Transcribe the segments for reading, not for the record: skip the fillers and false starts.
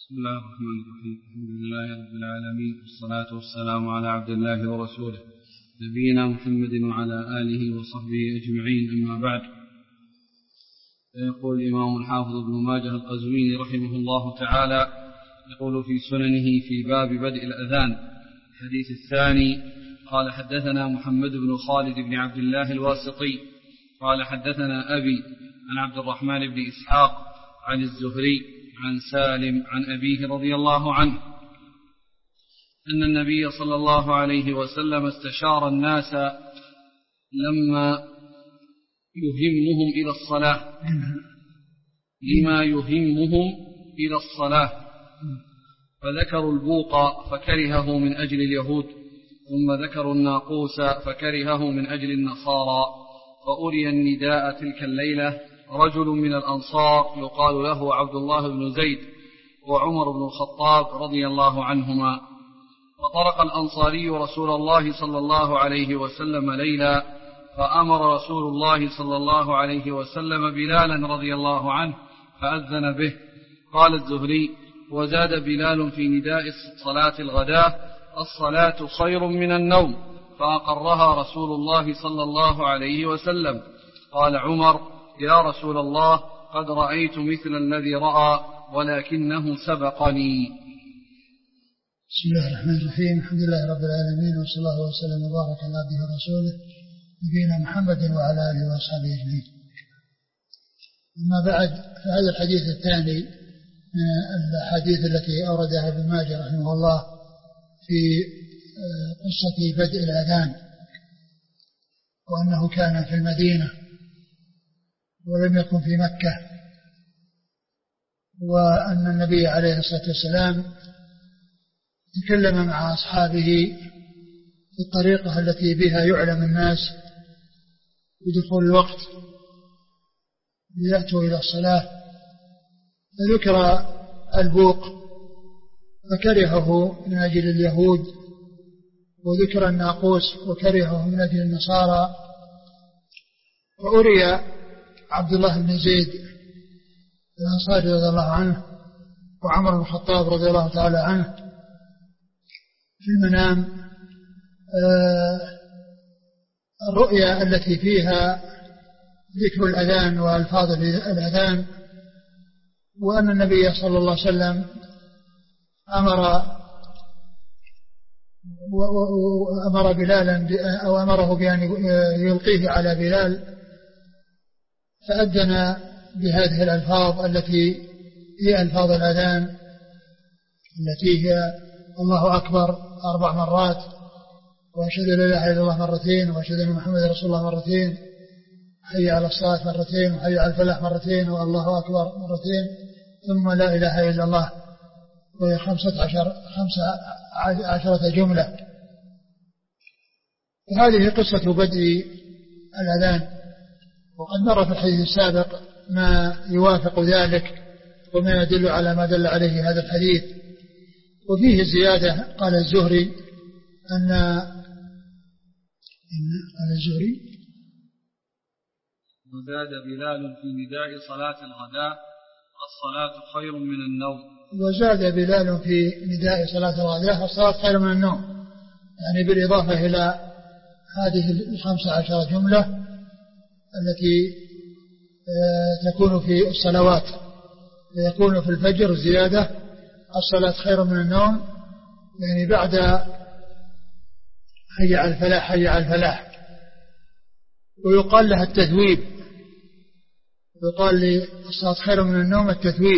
بسم الله الرحمن الرحيم. الحمد لله رب العالمين، والصلاة والسلام على عبد الله ورسوله نبينا محمد وعلى آله وصحبه أجمعين، أما بعد. يقول الإمام الحافظ ابن ماجه القزويني رحمه الله تعالى، يقول في سننه في باب بدء الأذان الحديث الثاني: قال حدثنا محمد بن خالد بن عبد الله الواسطي قال حدثنا أبي عن عبد الرحمن بن إسحاق عن الزهري عن سالم عن أبيه رضي الله عنه أن النبي صلى الله عليه وسلم استشار الناس لما يهمهم إلى الصلاة فذكروا البوق فكرهه من أجل اليهود، ثم ذكروا الناقوس فكرهه من أجل النصارى، فأري النداء تلك الليلة رجل من الأنصار يقال له عبد الله بن زيد وعمر بن الخطاب رضي الله عنهما، فطرق الأنصاري رسول الله صلى الله عليه وسلم ليلا، فأمر رسول الله صلى الله عليه وسلم بلالا رضي الله عنه فأذن به. قال الزهري: وزاد بلال في نداء صلاة الغداة: الصلاة خير من النوم، فأقرها رسول الله صلى الله عليه وسلم. قال عمر: يا رسول الله، قد رأيت مثل الذي رأى ولكنه سبقني. بسم الله الرحمن الرحيم. الحمد لله رب العالمين، وصلى الله وسلم وبارك على عبده ورسوله نبينا محمد وعلى آله وأصحابه أجمعين. أما بعد، فهذا الحديث الثاني من الأحاديث التي أوردها ابن ماجه رحمه الله في قصة بدء الأذان، وأنه كان في المدينة ولم يكن في مكة، وأن النبي عليه الصلاة والسلام تكلم مع أصحابه بالطريقة التي بها يعلم الناس بدخول الوقت ليأتوا إلى الصلاة، فذكر البوق فكرهه من أجل اليهود، وذكر الناقوس وكرهه من أجل النصارى، وأري عبد الله بن زيد الأنصاري رضي الله عنه وعمر بن الخطاب رضي الله تعالى عنه في المنام الرؤيا التي فيها ذكر الأذان وألفاظ الأذان، وأن النبي صلى الله عليه وسلم أمر بلالا أو أمره بأن يلقيه على بلال، فأذن بهذه الألفاظ التي هي ألفاظ الأذان، التي هي الله أكبر 4 مرات، وأشهد أن لا إله إلا الله مرتين، وأشهد أن محمد رسول الله مرتين، حي على الصلاة مرتين، وحي على الفلاح مرتين، والله أكبر مرتين، ثم لا إله إلا الله، وهي 15 جملة. وهذه قصة بدء الأذان، وقد مر في الحديث السابق ما يوافق ذلك وما يدل على ما دل عليه هذا الحديث. وفيه زيادة، قال الزهري وزاد بلال في نداء صلاة الغداء: الصلاة خير من النوم. وزاد بلال في نداء صلاة الغداء: الصلاة خير من النوم، يعني بالإضافة إلى هذه 15 جملة التي تكون في الصلوات، ويكون في الفجر زيادة: الصلاة خير من النوم، يعني بعد حي على الفلاح حي على الفلاح. ويقال لها التثويب، يقال للصلاة خير من النوم التثويب،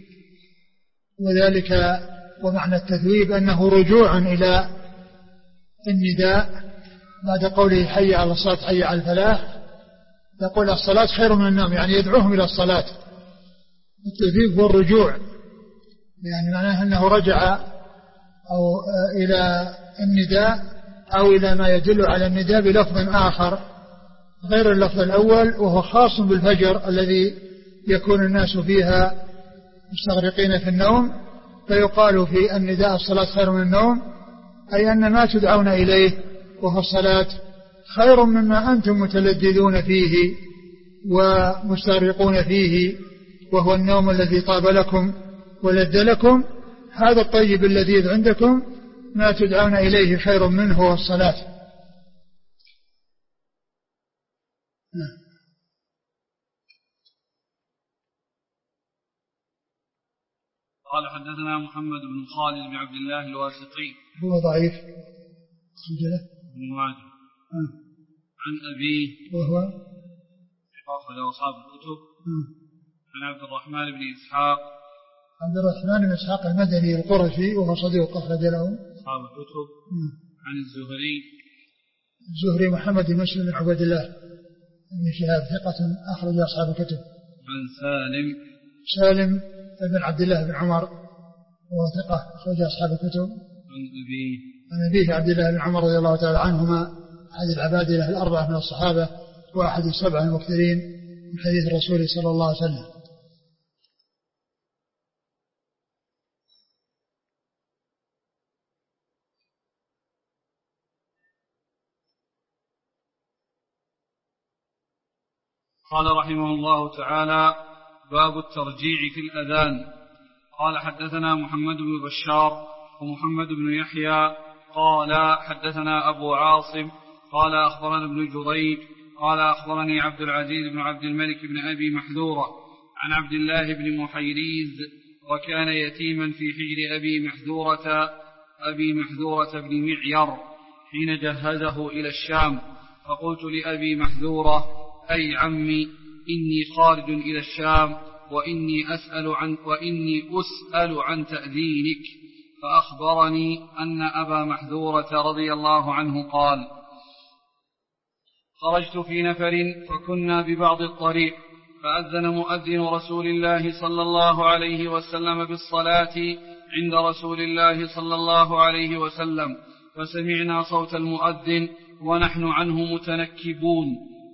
وذلك ومعنى التثويب أنه رجوع إلى النداء بعد قوله حي على الصلاة حي على الفلاح، يقول الصلاة خير من النوم، يعني يدعوهم إلى الصلاة. التثويب هو الرجوع، يعني معناه أنه رجع أو إلى النداء أو إلى ما يدل على النداء بلفظ آخر غير اللفظ الأول، وهو خاص بالفجر الذي يكون الناس فيها مستغرقين في النوم، فيقال في النداء الصلاة خير من النوم، أي أن ما تدعون إليه وهو الصلاة خير مما أنتم متلذذون فيه ومستغرقون فيه، وهو النوم الذي طاب لكم ولذ لكم، هذا الطيب اللذيذ عندكم ما تدعون إليه خير منه هو الصلاة. قال حدثنا محمد بن خالد بن عبد الله الواسطي هو ضعيف ابن ماجه عن أبيه وهو أخرج أصحاب الكتب عن عبد الرحمن بن إسحاق بن إسحاق المدني القرشي وهو صديق أخرج له أصحاب الكتب عن الزهري محمد بن مسلم بن عبد الله بن شهاب ثقة أخرج أصحاب الكتب عن سالم بن عبد الله بن عمر وهو ثقة أخرج أصحاب الكتب عن أبيه عبد الله بن عمر رضي الله تعالى عنهما أحد العبادلة الأربعة من الصحابة وأحد السبع المكثرين من حديث الرسول صلى الله عليه وسلم. قال رحمه الله تعالى: باب الترجيع في الأذان. قال حدثنا محمد بن بشار ومحمد بن يحيى قال حدثنا أبو عاصم قال أخبرنا ابن جريج قال أخبرني عبد العزيز بن عبد الملك بن أبي محذورة عن عبد الله بن محيريز وكان يتيما في حجر أبي محذورة بن معير حين جهزه إلى الشام، فقلت لأبي محذورة: أي عمي، إني خارج إلى الشام وإني أسأل عن تأذينك. فأخبرني أن أبا محذورة رضي الله عنه قال: خرجت في نفر فكنا ببعض الطريق، فأذن مؤذن رسول الله صلى الله عليه وسلم بالصلاة عند رسول الله صلى الله عليه وسلم، فسمعنا صوت المؤذن ونحن عنه متنكبون،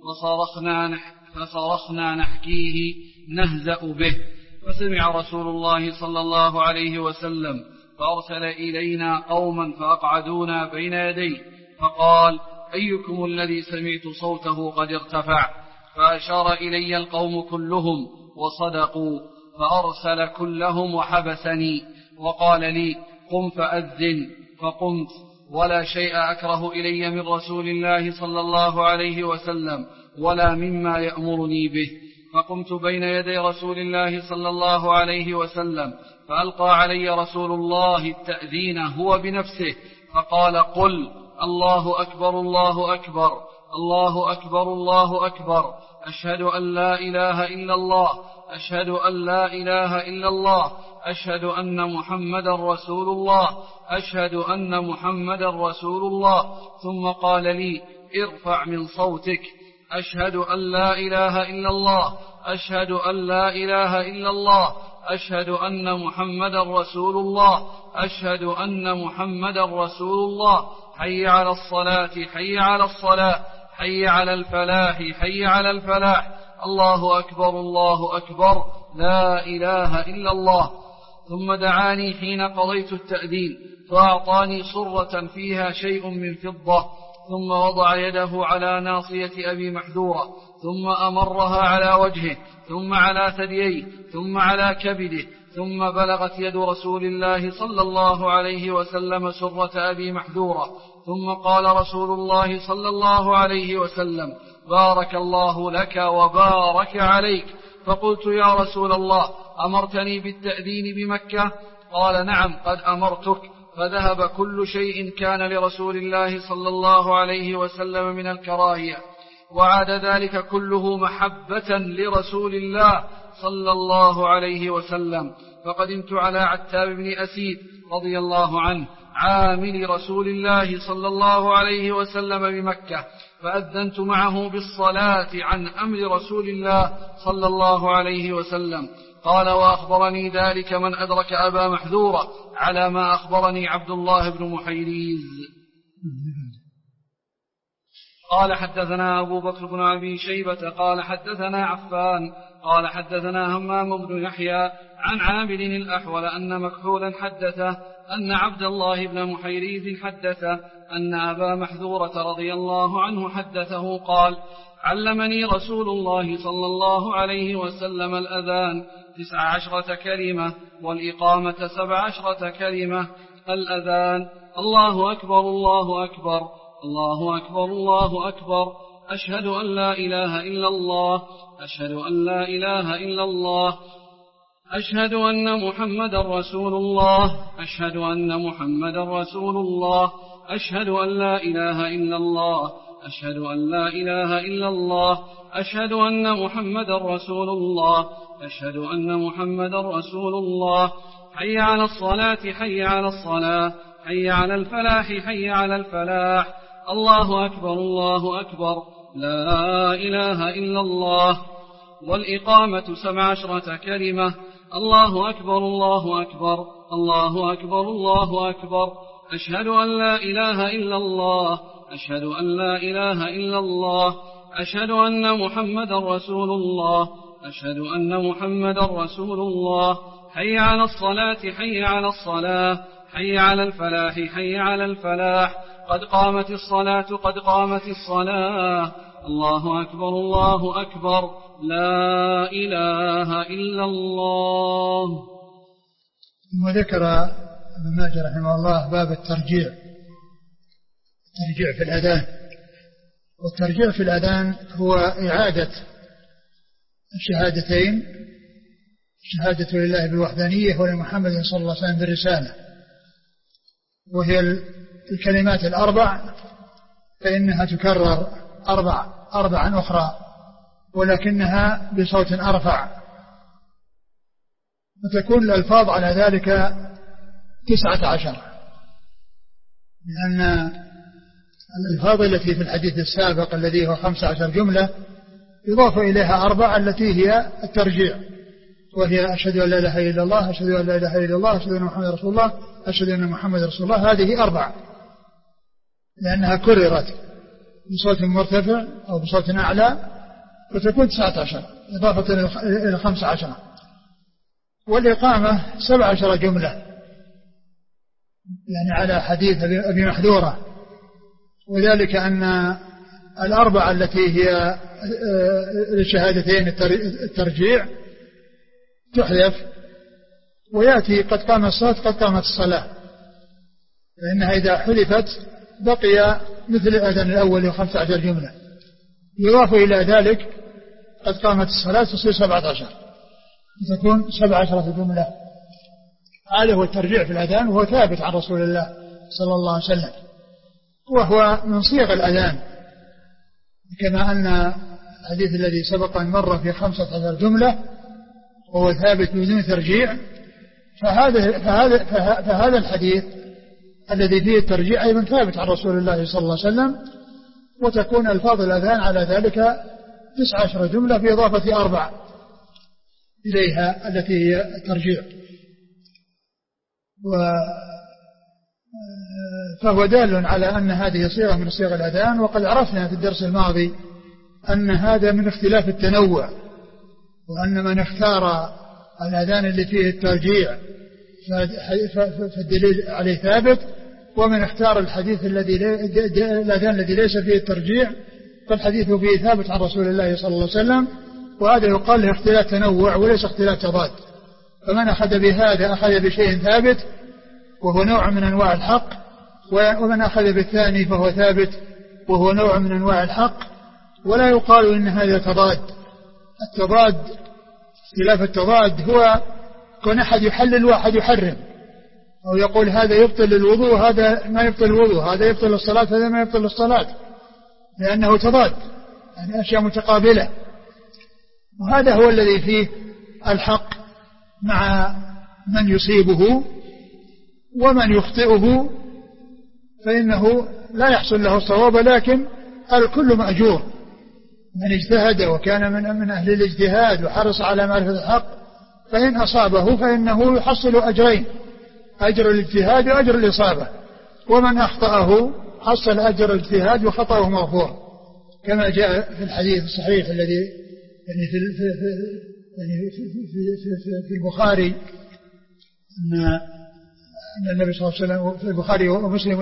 فصرخنا نحكيه نهزأ به، فسمع رسول الله صلى الله عليه وسلم فأرسل إلينا قوما فأقعدونا بين يديه، فقال: أيكم الذي سمعت صوته قد ارتفع؟ فأشار إلي القوم كلهم وصدقوا، فأرسل كلهم وحبسني وقال لي: قم فأذن، فقمت، ولا شيء أكره إلي من رسول الله صلى الله عليه وسلم ولا مما يأمرني به، فقمت بين يدي رسول الله صلى الله عليه وسلم، فألقى علي رسول الله التأذين هو بنفسه، فقال: قل: الله أكبر الله أكبر الله أكبر الله أكبر، أشهد أن لا إله إلا الله، أشهد أن لا إله إلا الله، أشهد أن محمد رسول الله، أشهد أن محمد رسول الله. ثم قال لي: ارفع من صوتك، أشهد أن لا إله إلا الله، أشهد أن لا إله إلا الله، أشهد أن محمد رسول الله، أشهد أن محمد رسول الله، حي على الصلاة حي على الصلاة، حي على الفلاح حي على الفلاح، الله أكبر الله أكبر، لا إله إلا الله. ثم دعاني حين قضيت التأذين فأعطاني صرة فيها شيء من فضة، ثم وضع يده على ناصية أبي محذورة، ثم أمرها على وجهه، ثم على ثدييه، ثم على كبده، ثم بلغت يد رسول الله صلى الله عليه وسلم سرة أبي محذورة، ثم قال رسول الله صلى الله عليه وسلم: بارك الله لك وبارك عليك. فقلت: يا رسول الله، أمرتني بالتأذين بمكة؟ قال: نعم، قد أمرتك. فذهب كل شيء كان لرسول الله صلى الله عليه وسلم من الكراهية، وعاد ذلك كله محبة لرسول الله صلى الله عليه وسلم. فقدمت على عتاب بن أسيد رضي الله عنه عامل رسول الله صلى الله عليه وسلم بمكة، فأذنت معه بالصلاة عن أمر رسول الله صلى الله عليه وسلم. قال: وأخبرني ذلك من أدرك أبا محذورة على ما أخبرني عبد الله بن محيريز. قال: حدثنا أبو بكر بن أبي شيبة قال حدثنا عفان قال حدثنا همام بن يحيى عن عامر الأحول أن مكحولا حدثه أن عبد الله بن محيريز حدثه أن أبا محذورة رضي الله عنه حدثه قال: علمني رسول الله صلى الله عليه وسلم الأذان 19 كلمة والإقامة 17 كلمة. الأذان: الله أكبر الله أكبر الله أكبر الله أكبر، أشهد أن لا إله إلا الله أشهد أن لا إله إلا الله، أشهد أن محمد رسول الله أشهد أن محمد رسول الله، أشهد أن لا إله إلا الله أشهد أن لا إله إلا الله، أشهد أن محمد رسول الله أشهد أن محمد رسول الله. حي على الصلاة حي على الصلاة حي على الفلاح حي على الفلاح. الله أكبر الله أكبر، لا إله إلا الله. والإقامة 17 كلمة. الله أكبر الله أكبر الله أكبر الله أكبر، أشهد أن لا إله إلا الله أشهد أن لا إله إلا الله، أشهد أن محمد رسول الله أشهد أن محمد رسول الله. حي على الصلاة حي على الصلاة حي على الفلاح حي على الفلاح. قد قامت الصلاة قد قامت الصلاة. الله أكبر الله أكبر، لا إله إلا الله. وذكر ابن ماجه رحمه الله باب الترجيع في الأذان. والترجيع في الأذان هو إعادة الشهادتين، شهادة لله بالوحدانية ولمحمد صلى الله عليه وسلم بالرسالة، وهي الكلمات الأربع، فإنها تكرر أربعا أخرى ولكنها بصوت أرفع، وتكون الألفاظ على ذلك 19، لأن الألفاظ التي في الحديث السابق الذي هو 15 جملة يضاف إليها 4 التي هي الترجيع، وهي أشهد أن لا إله إلا الله أشهد أن لا إله إلا الله أشهد أن محمد رسول الله أشهد أن محمد رسول الله. هذه 4 لأنها كررت بصوت مرتفع أو بصوت أعلى، فتكون 19 إضافة إلى 15. والإقامة 17 جملة، يعني على حديث أبي محذورة، وذلك أن 4 التي هي الشهادتين الترجيع تحذف ويأتي قد قام الصلاة قد قامت الصلاة، لأنها إذا حذفت بقي مثل الأذان الأول 15 جملة، يضاف إلى ذلك قد قامت الصلاة تصير 17 تكون 17 جملة. هذا هو الترجيع في الأذان، وهو ثابت عن رسول الله صلى الله عليه وسلم، وهو من صيغ الأذان، كما أن الحديث الذي سبق أن مر في 15 جملة وهو ثابت بدون ترجيع، فهذا الحديث الذي فيه الترجيع أيضا ثابت عن رسول الله صلى الله عليه وسلم، وتكون ألفاظ الأذان على ذلك 19 جملة بإضافة 4 إليها التي هي الترجيع. فهو دال على أن هذه صيغة من صيغ الأذان. وقد عرفنا في الدرس الماضي أن هذا من اختلاف التنوع، وأن من اختار الأذان اللي فيه الترجيع فالدليل عليه ثابت، ومن اختار الحديث الأذان الذي ليس فيه الترجيع فالحديث فيه ثابت عن رسول الله صلى الله عليه وسلم، وهذا يقال له اختلاف تنوع وليس اختلاف تضاد. فمن أخذ بهذا أخذ بشيء ثابت وهو نوع من أنواع الحق، ومن أخذ بالثاني فهو ثابت وهو نوع من أنواع الحق، ولا يقال إن هذا تضاد. التضاد اختلاف التضاد هو كون أحد يحلل واحد يحرم، أو يقول هذا يبطل الوضوء هذا ما يبطل الوضوء، هذا يبطل الصلاة هذا ما يبطل الصلاة، لأنه تضاد، يعني أشياء متقابلة. وهذا هو الذي فيه الحق مع من يصيبه، ومن يخطئه فإنه لا يحصل له الصواب، لكن الكل مأجور. من اجتهد وكان من أهل الاجتهاد وحرص على معرفة الحق فإن أصابه فإنه يحصل أجرين، أجر الاجتهاد وأجر الإصابة، ومن أخطأه حصل أجر الاجتهاد وخطأه مغفور، كما جاء في الحديث الصحيح الذي يعني في البخاري أن النبي صلى الله عليه وسلم في البخاري ومسلم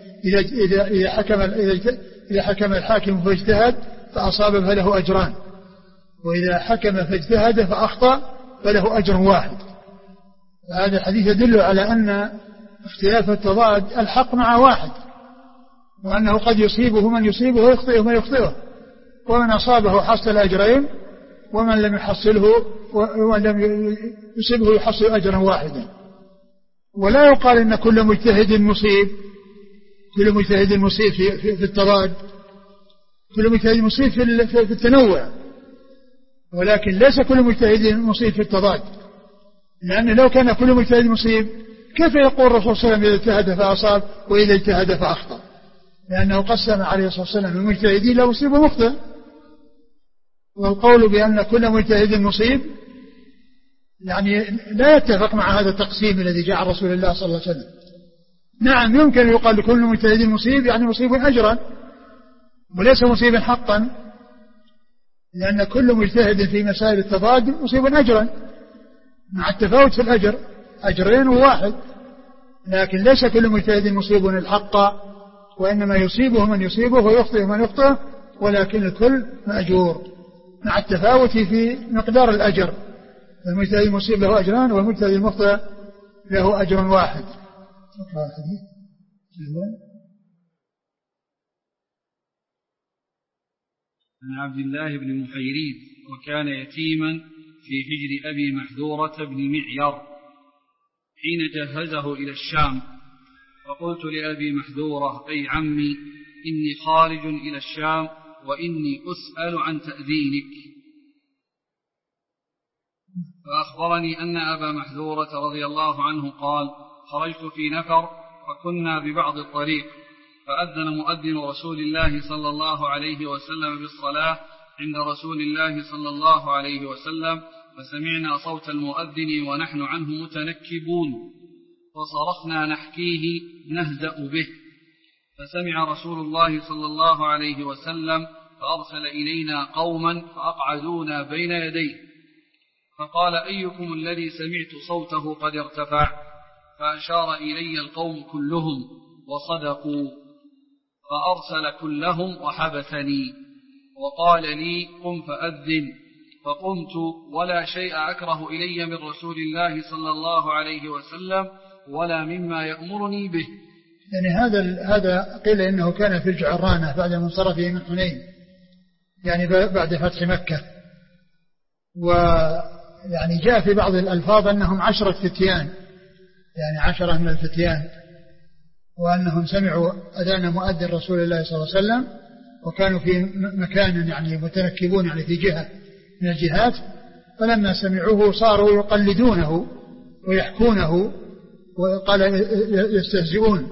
إذا حكم الحاكم فاجتهد فأصاب فله أجران، وإذا حكم فاجتهد فأخطأ فله أجر واحد. هذا الحديث يدل على أن اختلاف التضاد الحق مع واحد، وأنه قد يصيبه من يصيبه ويخطئه من يخطئه، ومن أصابه حصل أجرين، ومن لم يحصله ولم يصيبه يحصل أجرا واحدا. ولا يقال إن كل مجتهد مصيب، كل مجتهد مصيب في التضاد، كل مجتهد مصيب في التنوع، ولكن ليس كل مجتهد مصيب في التضاد، لأن لو كان كل مجتهد مصيب كيف يقول الرسول صلى الله عليه وسلم إذا اجتهد فأصاب وإذا اجتهد فأخطأ؟ لأنه قسم عليه الصلاة والسلام المجتهدين لا مصيب ومخطئ. والقول بأن كل مجتهد مصيب يعني لا يتفق مع هذا التقسيم الذي جاء عن رسول الله صلى الله عليه وسلم. نعم يمكن يقال لكل مجتهد مصيب يعني مصيب أجرا وليس مصيبا حقا، لأن كل مجتهد في مسائل التضاد مصيب أجرا مع التفاوت في الأجر، أجرين وواحد، لكن ليس كل مجتهد مصيب الحق، وإنما يصيبه من يصيبه ويخطئه من يخطئه، ولكن الكل مأجور مع التفاوت في مقدار الأجر. المجتهد المصيب له أجران والمجتهد المخطئ له أجر واحد. عن عبد الله بن محيريز وكان يتيما في حجر أبي محذورة بن معير حين جهزه إلى الشام، فقلت لأبي محذورة أي عمي إني خارج إلى الشام وإني أسأل عن تأذينك، فأخبرني أن أبا محذورة رضي الله عنه قال: خرجت في نفر فكنا ببعض الطريق، فأذن مؤذن رسول الله صلى الله عليه وسلم بالصلاة عند رسول الله صلى الله عليه وسلم، فسمعنا صوت المؤذن ونحن عنه متنكبون، فصرخنا نحكيه نهزأ به، فسمع رسول الله صلى الله عليه وسلم فأرسل إلينا قوما فأقعدونا بين يديه، فقال: أيكم الذي سمعت صوته قد ارتفع؟ فأشار إلي القوم كلهم وصدقوا، فأرسل كلهم وحبسني وقال لي: قم فأذن، فقمت ولا شيء أكره إلي من رسول الله صلى الله عليه وسلم ولا مما يأمرني به. يعني هذا قيل إنه كان في الجعرانة بعد منصرفه من حنين، يعني بعد فتح مكة، ويعني جاء في بعض الألفاظ أنهم 10 فتيان، يعني 10 من الفتيان، وأنهم سمعوا أذان مؤذن رسول الله صلى الله عليه وسلم وكانوا في مكان يعني متنكبون يعني في جهة من الجهات، فلما سمعوه صاروا يقلدونه ويحكونه، وقال يستهزئون.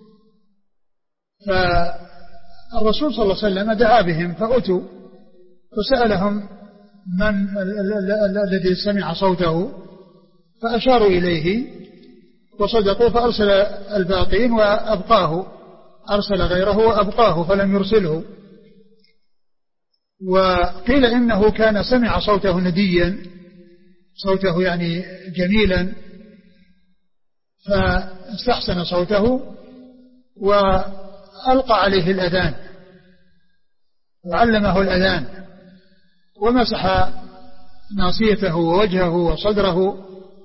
فالرسول صلى الله عليه وسلم دعا بهم فأتوا فسألهم من الذي سمع صوته، فأشاروا إليه وصدقوا، فأرسل الباقين وأبقاه، أرسل غيره وأبقاه فلم يرسله. وقيل إنه كان سمع صوته نديا، صوته يعني جميلا، فاستحسن صوته وألقى عليه الأذان وعلمه الأذان، ومسح ناصيته ووجهه وصدره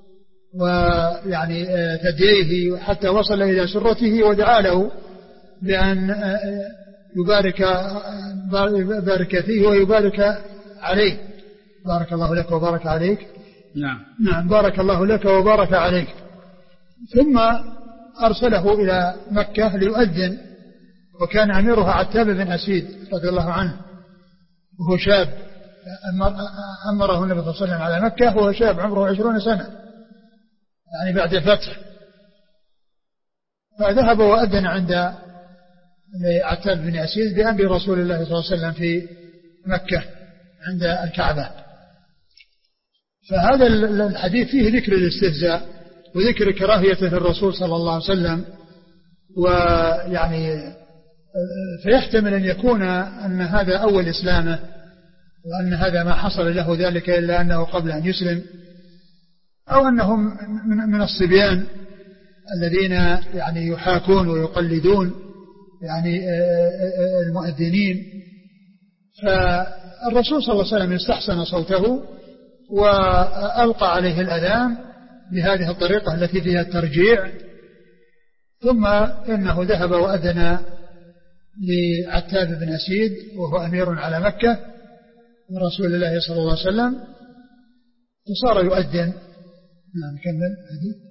ويعني ثدييه حتى وصل إلى سرته، ودعا له بأن يبارك فيه ويبارك عليه. بارك الله لك وبارك عليك. نعم بارك الله لك وبارك عليك. ثم أرسله إلى مكة ليؤذن، وكان أميرها عتاب بن أسيد رضي الله عنه، وهو شاب، أمره النبي صلى الله عليه وسلم على مكة وهو شاب عمره 20 سنة، يعني بعد الفتح، فذهب وأذن عند عتاب بن أسيد بأمر رسول الله صلى الله عليه وسلم في مكة عند الكعبة. فهذا الحديث فيه ذكر الاستهزاء وذكر كراهيته للرسول صلى الله عليه وسلم، ويعني فيحتمل أن يكون أن هذا أول إسلامه، وأن هذا ما حصل له ذلك إلا أنه قبل أن يسلم، أو أنهم من الصبيان الذين يعني يحاكون ويقلدون يعني المؤذنين. فالرسول صلى الله عليه وسلم استحسن صوته وألقى عليه الأذان بهذه الطريقة التي فيها الترجيع، ثم إنه ذهب وأذن لعتاب بن أسيد وهو أمير على مكة من رسول الله صلى الله عليه وسلم، فصار يؤذن. نعم كمل حديث.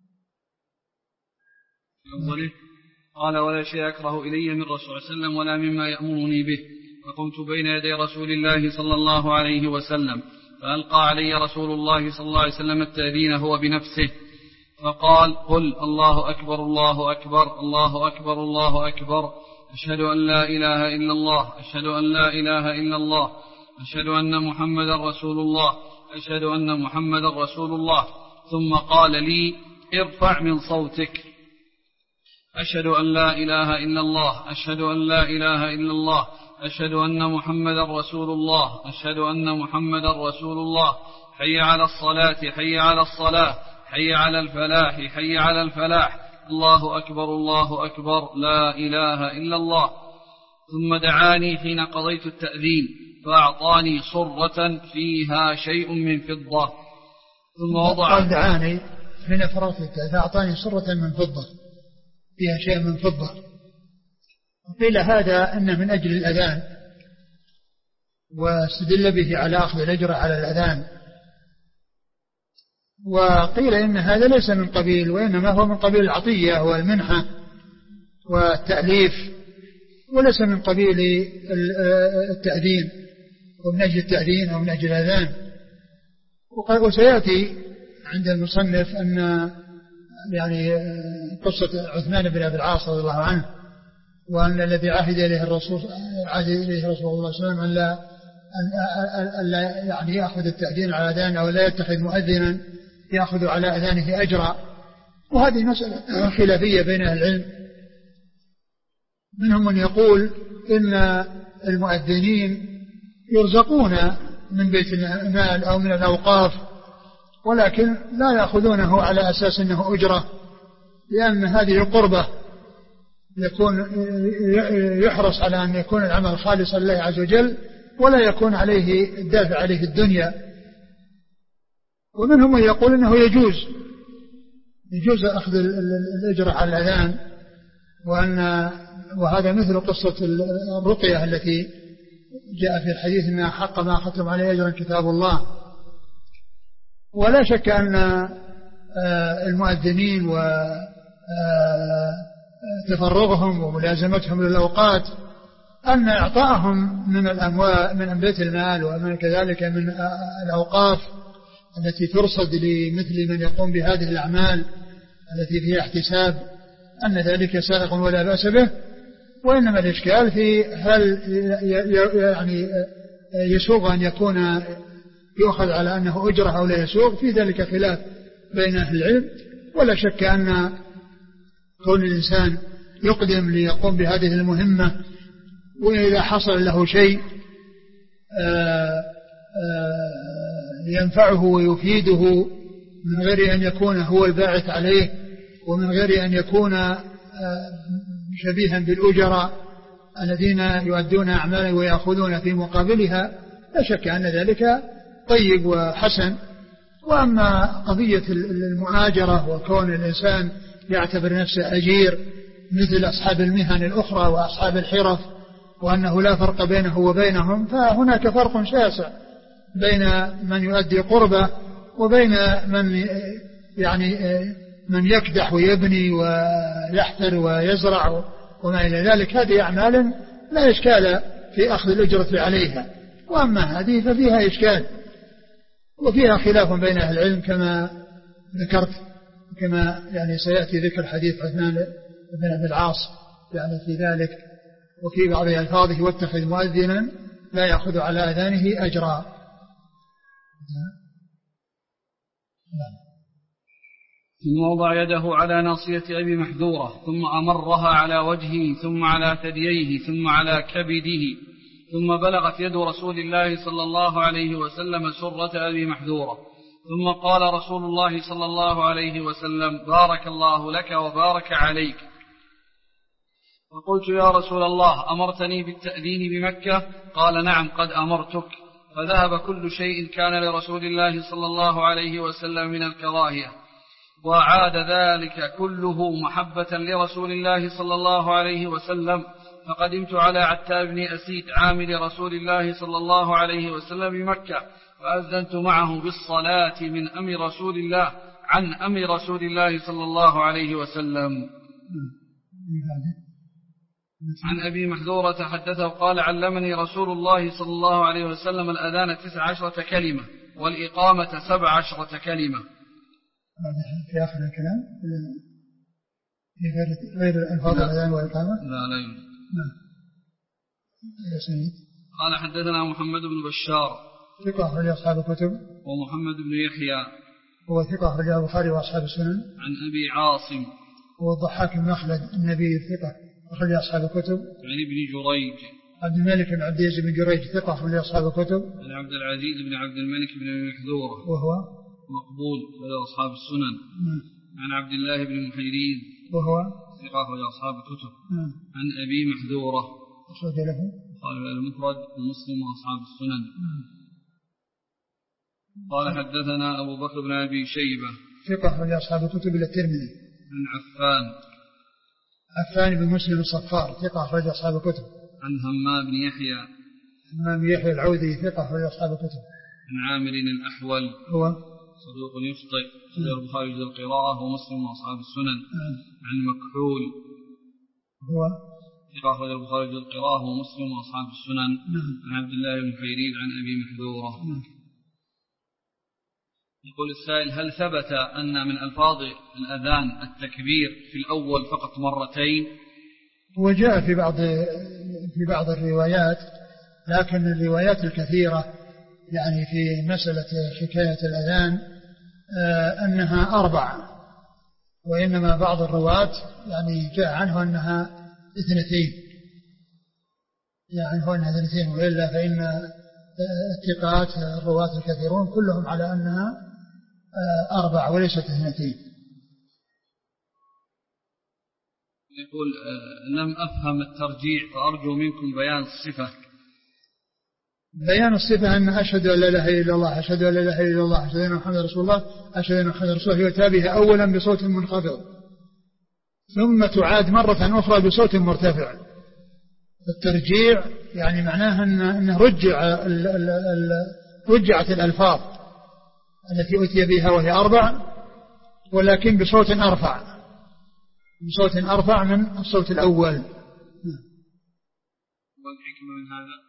قال ولا شيء أكره إلي من رسول الله صلى الله عليه وسلم ولا مما يأمرني به، فقمت بين يدي رسول الله صلى الله عليه وسلم فألقى علي رسول الله صلى الله عليه وسلم التأذين هو بنفسه فقال قل الله أكبر الله أكبر الله أكبر الله أكبر أشهد أن لا إله إلا الله أشهد أن لا إله إلا الله أشهد أن محمدا رسول الله أشهد أن محمدا رسول الله. ثم قال لي ارفع من صوتك أشهد أن لا إله إلا الله أشهد أن لا إله إلا الله أشهد أن محمدا رسول الله أشهد أن محمدا رسول الله حي على الصلاة حي على الصلاة حي على الفلاح حي على الفلاح الله أكبر الله أكبر لا إله إلا الله. ثم دعاني حين قضيت التأذين فأعطاني صرة فيها شيء من فضة ثم وضع قال دعاني حين فرغت فأعطاني صرة من فضة فيها شيء من فضة. وقيل هذا أن من أجل الأذان واستدل به على أخذ الأجر على الأذان، وقيل إن هذا ليس من قبيل وإنما هو من قبيل العطية والمنحة والتأليف وليس من قبيل التأذين ومن أجل التأذين أو من أجل الأذان. وسيأتي عند المصنف أن يعني قصة عثمان بن أبي العاص رضي الله عنه، وأن الذي عهد إليه الرسول الله صلى الله عليه وسلم أن لا يعني يأخذ التأذين على أذان أو لا يتخذ مؤذنا يأخذ على أذانه أجرا. وهذه مسألة خلافية بين أهل العلم، منهم من يقول إن المؤذنين يرزقون من بيت المال أو من الأوقاف ولكن لا يأخذونه على أساس أنه أجرة، لأن هذه قربة يكون يحرص على أن يكون العمل خالصا لله عز وجل ولا يكون عليه الدافع عليه الدنيا. ومنهم من يقول أنه يجوز أخذ الأجر على الأذان، وهذا مثل قصة الرقية التي جاء في الحديث أن حق ما أخذتم عليه أجرا كتاب الله. ولا شك أن المؤذنين وتفرغهم وملازمتهم للأوقات أن إعطاءهم من الأموال من بيت المال ومن كذلك من الأوقاف التي ترصد لمثل من يقوم بهذه الأعمال التي فيها احتساب أن ذلك سائغ ولا بأس به. وإنما الإشكال في هل يعني يسوغ أن يكون يؤخذ على أنه أجرة أو لا يسوغ، في ذلك خلاف بين أهل العلم. ولا شك أن كون الإنسان يقدم ليقوم بهذه المهمة وإذا حصل له شيء ينفعه ويفيده من غير أن يكون هو الباعث عليه ومن غير أن يكون شبيها بالأجراء الذين يؤدون أعمالا ويأخذون في مقابلها، لا شك أن ذلك طيب وحسن. وأما قضية المؤاجرة وكون الإنسان يعتبر نفسه أجير مثل أصحاب المهن الأخرى وأصحاب الحرف وأنه لا فرق بينه وبينهم، فهناك فرق شاسع بين من يؤدي قربة وبين من يعني من يكدح ويبني ويحفر ويزرع وما إلى ذلك. هذه أعمال لا إشكال في أخذ الأجرة عليها، وأما هذه ففيها إشكال وفيها خلاف بين أهل العلم كما ذكرت، كما يعني سيأتي ذكر حديث عثمان بن أبي العاص يعني في ذلك. وفي بعض ألفاظه واتخذ مؤذنا لا يأخذ على أذانه أجرا. ثم وضع يده على ناصية أبي محذورة ثم أمرها على وجهه ثم على ثدييه ثم على كبده، ثم بلغت يد رسول الله صلى الله عليه وسلم سرة أبي محذورة ثم قال رسول الله صلى الله عليه وسلم: بارك الله لك وبارك عليك. فقلت: يا رسول الله، أمرتني بالتأذين بمكة؟ قال: نعم، قد أمرتك. فذهب كل شيء كان لرسول الله صلى الله عليه وسلم من الكراهية، وعاد ذلك كله محبة لرسول الله صلى الله عليه وسلم. فقدمت على عتاب بن أسيد عامل رسول الله صلى الله عليه وسلم بمكة، فأذنت معه بالصلاة من أمر رسول الله عن أمر رسول الله صلى الله عليه وسلم. عن أبي محذورة حدثه قال: علمني رسول الله صلى الله عليه وسلم الأذان 19 كلمة والإقامة 17 كلمة. في آخر الكلام في غير الألفاظ الأذان والإقامة؟ لا يوجد. يا سيد. قال: حدثنا محمد بن بشار ثقة أخرج أصحاب الكتب. ومحمد بن يحيى هو ثقة أخرج البخاري وأصحاب السنن. عن أبي عاصم هو الضحاك بن مخلد النبي ثقة أخرج أصحاب الكتب. عن ابن جريج عبد الملك بن عبد العزيز بن جريج ثقة أخرج أصحاب الكتب. عن عبد العزيز بن عبد الملك بن محذورة وهو مقبول أخرج أصحاب السنن. عن عبد الله بن محيرين وهو ثقة أخرج أصحاب الكتب. عن أبي محذورة أخرج له قال المفرد ومسلم وأصحاب السنن. قال: حدثنا أبو بكر بن أبي شيبة ثقة أخرج أصحاب الكتب إلى الترمذي. عن عفان بن مسلم الصفار ثقة أخرج أصحاب الكتب. عن همام بن يحيى العودي ثقة أخرج أصحاب الكتب. عن عامر الأحول هو صدوق يخطئ أخرج البخاري في القراءة ومسلم وأصحاب السنن. عن مكحول هو ثقة أخرج البخاري في القراءة ومسلم وأصحاب السنن. عن عبد الله بن حيرين عن أبي محذورة. يقول السائل: هل ثبت أن من ألفاظ الأذان التكبير في الأول فقط مرتين؟ وجاء في بعض الروايات، لكن الروايات الكثيرة يعني في مسألة حكاية الأذان أنها 4، وإنما بعض الرواة يعني جاء عنه أنها 2، يعني هو أنها 2، وإلا فإن الثقات الرواة الكثيرون كلهم على أنها 4 وليست 2. يقول: لم أفهم الترجيع فأرجو منكم بيان الصفة. بيان الصفة أن أشهد أن لا إله إلا الله، أشهد أن لا إله إلا الله، أشهد أن محمد رسول الله، أشهد أن محمد رسول الله، يؤتى بها أولا بصوت منخفض ثم تعاد مرة أخرى بصوت مرتفع. الترجيع يعني معناها أنه رجعت الألفاظ التي أتي بها وهي 4، ولكن بصوت أرفع من الصوت الأول. والحكمة من هذا؟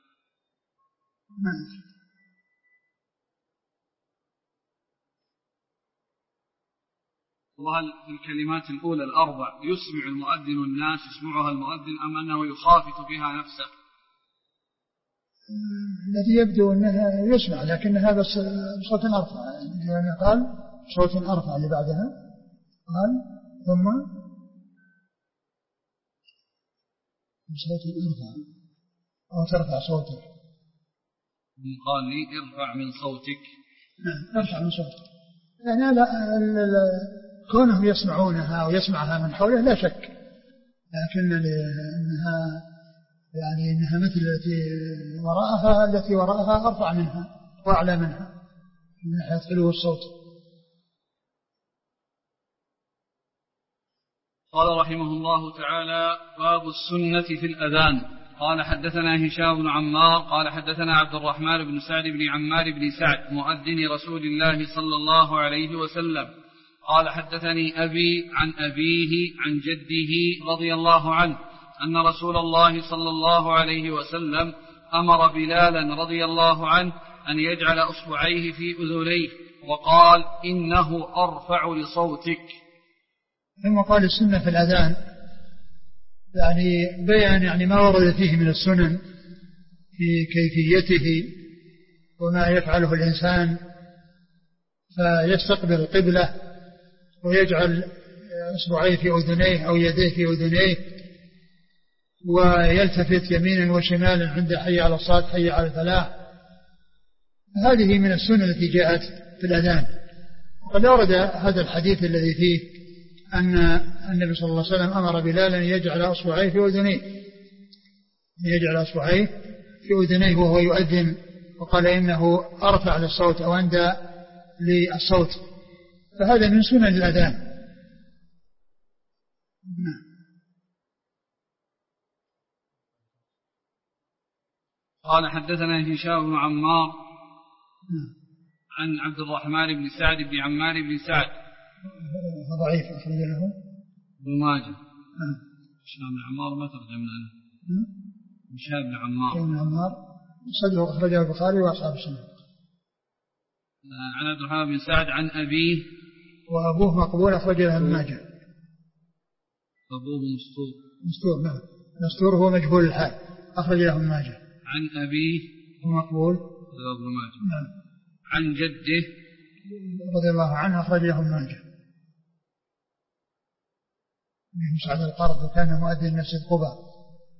وهل في الكلمات الأولى 4 يسمع المؤذن الناس، يسمعها المؤذن، أم أنه يخافت بها نفسه؟ الذي يبدو أنها يسمع، لكنها بس بصوت أرفع، يعني قال صوت أرفع اللي بعدها، قال ثم بصوت أرفع أو ترفع صوتك. قال لي: ارفع من صوتك. ارفع من صوتك، يعني كونهم يسمعونها ويسمعها من حوله لا شك، لكن إنها مثل التي وراءها أرفع منها وأعلى منها من ناحية علو الصوت. قال رحمه الله تعالى: باب السنة في الأذان. قال: حدثنا هشام بن عمار قال: حدثنا عبد الرحمن بن سعد بن عمار بن سعد مؤذن رسول الله صلى الله عليه وسلم قال: حدثني أبي عن أبيه عن جده رضي الله عنه أن رسول الله صلى الله عليه وسلم أمر بلالا رضي الله عنه أن يجعل أصبعيه في أذنيه وقال: إنه أرفع لصوتك. ثم قال: السنة في الأذان، يعني بيان يعني ما ورد فيه من السنن في كيفيته وما يفعله الإنسان، فيستقبل القبلة ويجعل أصبعيه في أذنيه أو يديه في أذنيه، ويلتفت يمينا وشمالا عند حي على الصلاة حي على الفلاح. هذه من السنن التي جاءت في الأذان. قد ورد هذا الحديث الذي فيه أن النبي صلى الله عليه وسلم أمر بلالا يجعل أصبعيه في أذنيه وهو يؤذن، وقال إنه أرفع للصوت أو أندى للصوت، فهذا من سنن الأذان. قال حدثنا هشام بن عمار عن عبد الرحمن بن سعد بن عمار بن سعد ضعيف أخرج له ابن ماجه. هشام بن عمار ما ترجمنا له. هشام بن عمار صدق أخرجه البخاري وأصحاب السنن. عن عبد الرحمن بن سعد عن أبيه وأبوه مقبول أخرج له ابن ماجه. أبوه مستور نعم، مستور هو مجهول الحال أخرج له ابن ماجه. عن أبيه ومقبول ابن ماجه. نعم. عن جده رضي الله عنه أخرج له ابن ماجه. مسعد القرض وكان مؤذن مسجد قباء.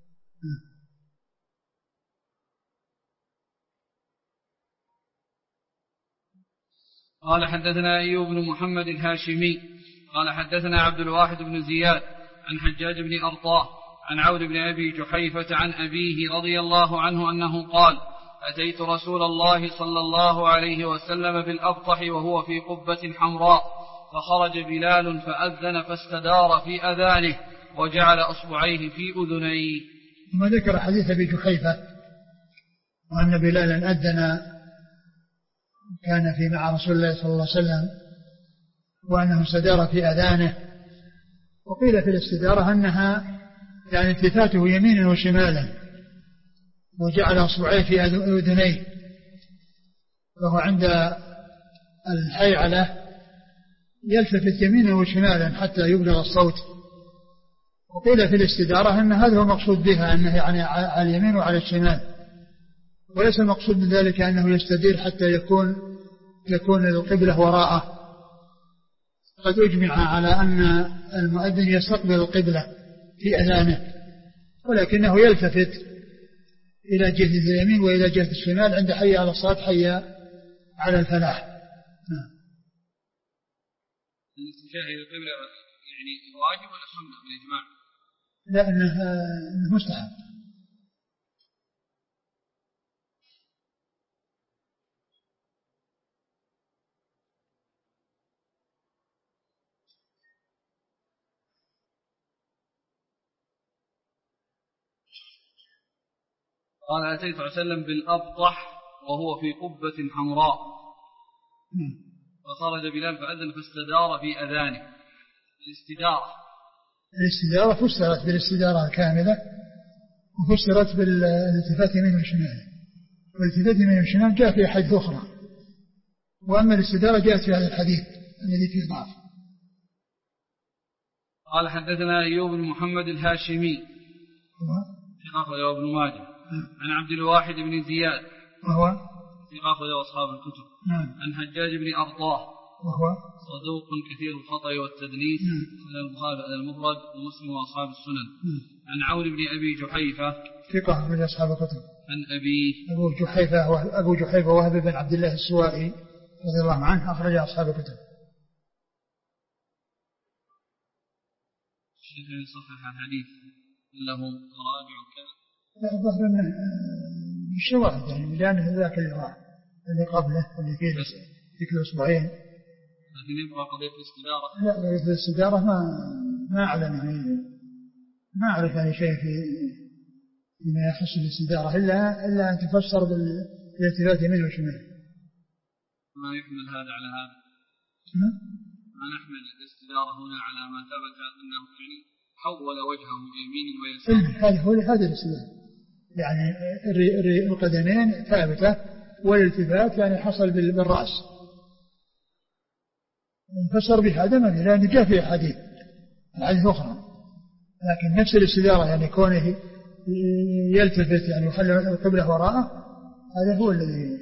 قال حدثنا أيوب بن محمد الهاشمي قال حدثنا عبد الواحد بن زياد عن حجاج بن أرطاه عن عود بن أبي جحيفة عن أبيه رضي الله عنه أنه قال: أتيت رسول الله صلى الله عليه وسلم بالأبطح وهو في قبة حمراء، فخرج بلال فأذن فاستدار في أذانه وجعل أصبعيه في أذنيه. ثم ذكر حديث أبي جحيفة وأن بلالا أذن كان في مع رسول الله صلى الله عليه وسلم وأنه استدار في أذانه، وقيل في الاستدارة أنها يعني التفاته يمينا وشمالا، وجعل أصبعيه في أذنيه، وهو عند الحيعلة يلتفت يمينا وشمالا حتى يبلغ الصوت. وقيل في الاستدارة أن هذا هو مقصود بها، أنه يعني على اليمين وعلى الشمال، وليس المقصود من ذلك أنه يستدير حتى يكون القبلة وراءه. قد أجمع على أن المؤذن يستقبل القبلة في أذانه، ولكنه يلتفت إلى جهة اليمين وإلى جهة الشمال عند حي على الصلاة حي على الفلاح. الاتجاه إلى القبلة يعني واجب ولا سنة بالإجماع؟ لا، إنه مستحب. قال: أتيت عليه وسلم بالأبطح وهو في قبة حمراء، فخرج بلال فأذن فاستدار في أذانه. الاستدارة فسرت بالاستدارة الكاملة، وفسرت بالالتفات يمين وشمال، والالتفات يمين وشمال جاء في حديث أخرى، وأما الاستدارة جاءت في هذا الحديث الذي فيه ضعف. قال حدثنا أيوب بن محمد الهاشمي أخرجه ابن ماجه عن عبد الواحد بن زياد وهو أخرجه أصحاب الكتب عن حجاج بن أرطاه وهو صدوق كثير الخطأ والتدليس من البخاري المفرد ومسلم وأصحاب السنن عن عون بن أبي جحيفة ثقة من أصحاب الكتب عن أبيه أبو جحيفة وهب بن عبد الله السوائي رضي الله عنه أخرج أصحاب الكتب. الشيخ صحح الحديث له راجع وكذا. لا، ظهر أنه الشواهد يعني بجانب ذاك اللي قبله اللي فيه ذيك الأسبوعين، لكن يبقى قضية الاستدارة. لا، قضية الاستدارة ما أعلم يعني، ما أعرف يعني شيء فيما يخص الاستدارة إلا أن تفسر بالالتفات يمين وشمال. ما يحمل هذا على هذا. ما نحمل الاستدارة هنا على ما ثبت أنه يعني حول وجهه يمين ويسار. هذا الاستدارة يعني القدمين ثابتة، والالتفات يعني حصل بالرأس. فسر بهذا ما فيه، لأن جاء فيه حديث أخرى، لكن نفس الاستدارة يعني كونه يلتفت يعني يخلي القبلة وراءه، هذا هو الذي.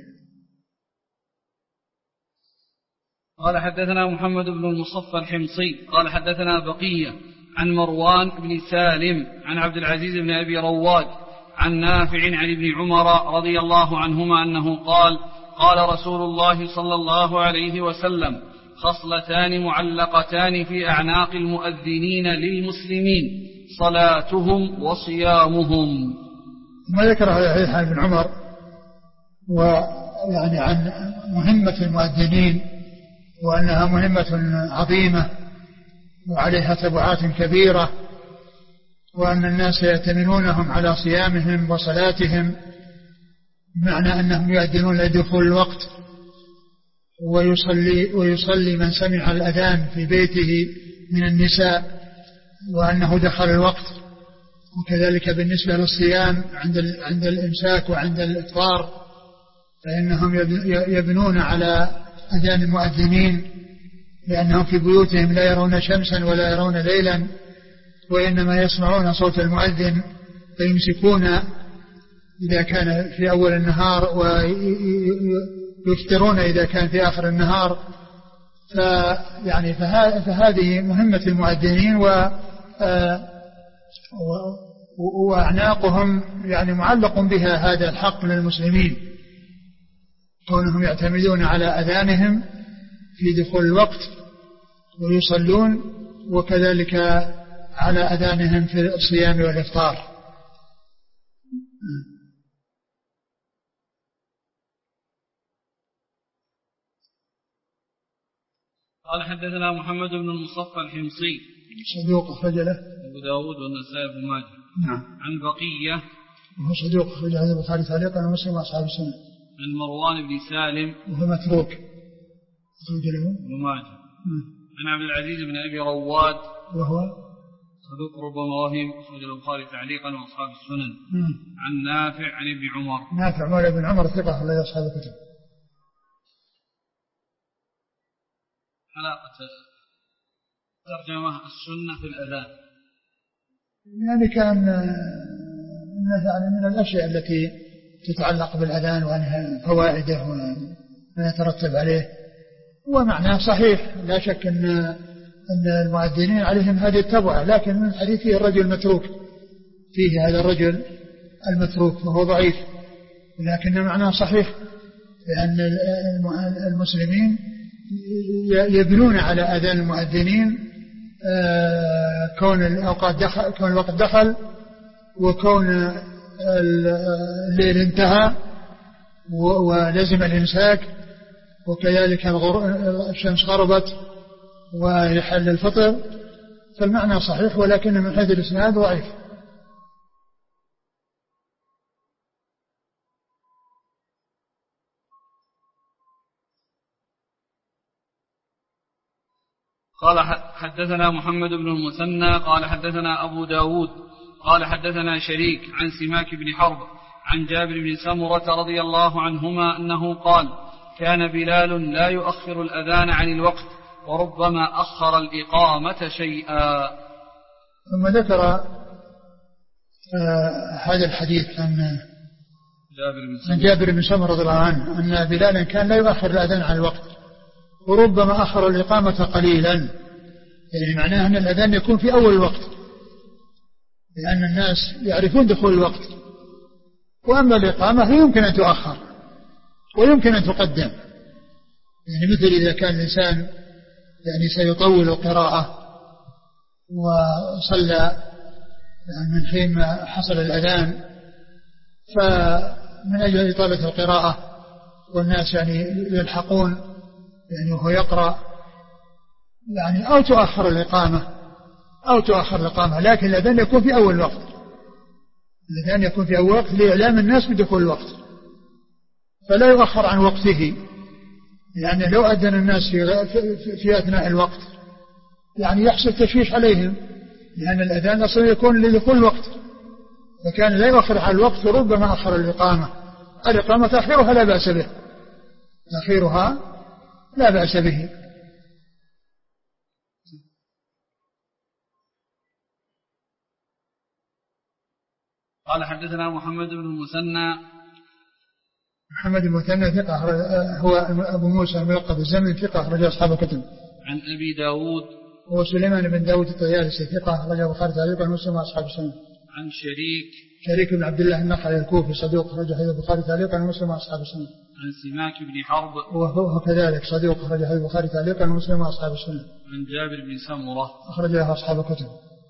قال حدثنا محمد بن المصفى الحمصي قال حدثنا بقية عن مروان بن سالم عن عبد العزيز بن أبي رواد عن نافع عن ابن عمر رضي الله عنهما أنه قال: قال رسول الله صلى الله عليه وسلم: خصلتان معلقتان في أعناق المؤذنين للمسلمين: صلاتهم وصيامهم. ما ذكر هذا عن ابن عمر ويعني عن مهمة المؤذنين وأنها مهمة عظيمة وعليها تبعات كبيرة، وأن الناس يأتمنونهم على صيامهم وصلاتهم، بمعنى أنهم يؤذنون لدخول الوقت، ويصلي من سمع الأذان في بيته من النساء وأنه دخل الوقت. وكذلك بالنسبة للصيام عند الإمساك وعند الإفطار، فإنهم يبنون على أذان المؤذنين، لأنهم في بيوتهم لا يرون شمسا ولا يرون ليلا، وإنما يسمعون صوت المؤذن فيمسكون إذا كان في أول النهار ويفطرون إذا كان في آخر النهار. فهذه مهمة المؤذنين وأعناقهم يعني معلق بها هذا الحق للمسلمين، كونهم يعتمدون على أذانهم في دخول الوقت ويصلون، وكذلك على أذانهم في الصيام والإفطار. قال حدثنا محمد بن المصفى الحمصي صدوق أخرج له أبو داود والنسائي بن ماجه. نعم. عن بقية وهو صدوق أخرج له البخاري تعليقا ومسلم وأصحاب السنة. عن مروان بن سالم وهو متروك أخرج له ابن ماجه. عن عبد العزيز بن أبي رواد وهو صدوق ربما وهم، أخرج البخاري تعليقا وأصحاب السنن. عن نافع عن ابن عمر. نافع مولى ابن عمر ثقة أخرج أصحاب الكتب. علاقة ترجمة السنة في الأذان يعني كان من الأشياء التي تتعلق بالأذان وأنها فوائده وما يترتب عليه، ومعناه صحيح لا شك أن المؤذنين عليهم هذه التبعة، لكن من الحديث فيه الرجل المتروك، فيه هذا الرجل المتروك وهو ضعيف، لكن معناه صحيح، لأن المسلمين يبنون على أذان المؤذنين كون الوقت دخل، وكون الليل انتهى ولزم الإمساك، وكذلك الشمس غربت ويحل الفطر، فالمعنى صحيح، ولكن من حيث الإسناد ضعيف. قال حدثنا محمد بن المثنى قال حدثنا أبو داود قال حدثنا شريك عن سماك بن حرب عن جابر بن سمرة رضي الله عنهما أنه قال: كان بلال لا يؤخر الأذان عن الوقت، وربما أخر الإقامة شيئا. ثم ذكر هذا الحديث عن جابر بن سمرة رضي الله عنه أن بلالا كان لا يؤخر الأذان عن الوقت، وربما أخر الإقامة قليلا، يعني معناه أن الأذان يكون في أول الوقت، لأن الناس يعرفون دخول الوقت، وأما الإقامة فيمكن أن تؤخر ويمكن أن تقدم، يعني مثل إذا كان الإنسان يعني سيطول القراءة وصلى يعني من حين ما حصل الأذان، فمن أجل إطالة القراءة والناس يعني يلحقون يعني وهو يقرأ، يعني أو تؤخر الإقامة، لكن الأذان يكون في أول وقت، الأذان يكون في أول وقت لإعلام الناس بدخول الوقت، فلا يؤخر عن وقته، يعني لو أذن الناس في أثناء الوقت يعني يحصل تشويش عليهم، لأن الأذان أصلا يكون لدخول الوقت، فكان لا يؤخر عن الوقت، ربما أخر الإقامة تأخيرها لا بأس به. قال حدثنا محمد بن المثنى. محمد بن المثنى ثقة هو أبو موسى الملقب بالزمن ثقة أخرج أصحاب الكتب. عن أبي داود هو سليمان بن داود الطيالسي ثقة أخرج البخاري تعليقا ومسلم وأصحاب السنة. عن شريك بن عبد الله النخعي الكوفي صدوق أخرج حديث البخاري تعليقا ومسلم وأصحاب السنة. عن سماك بن حرب وهو كذلك صدوق أخرج حديث البخاري تعليقا ومسلم وأصحاب السنة. عن جابر بن سمرة أخرج له أصحاب الكتب.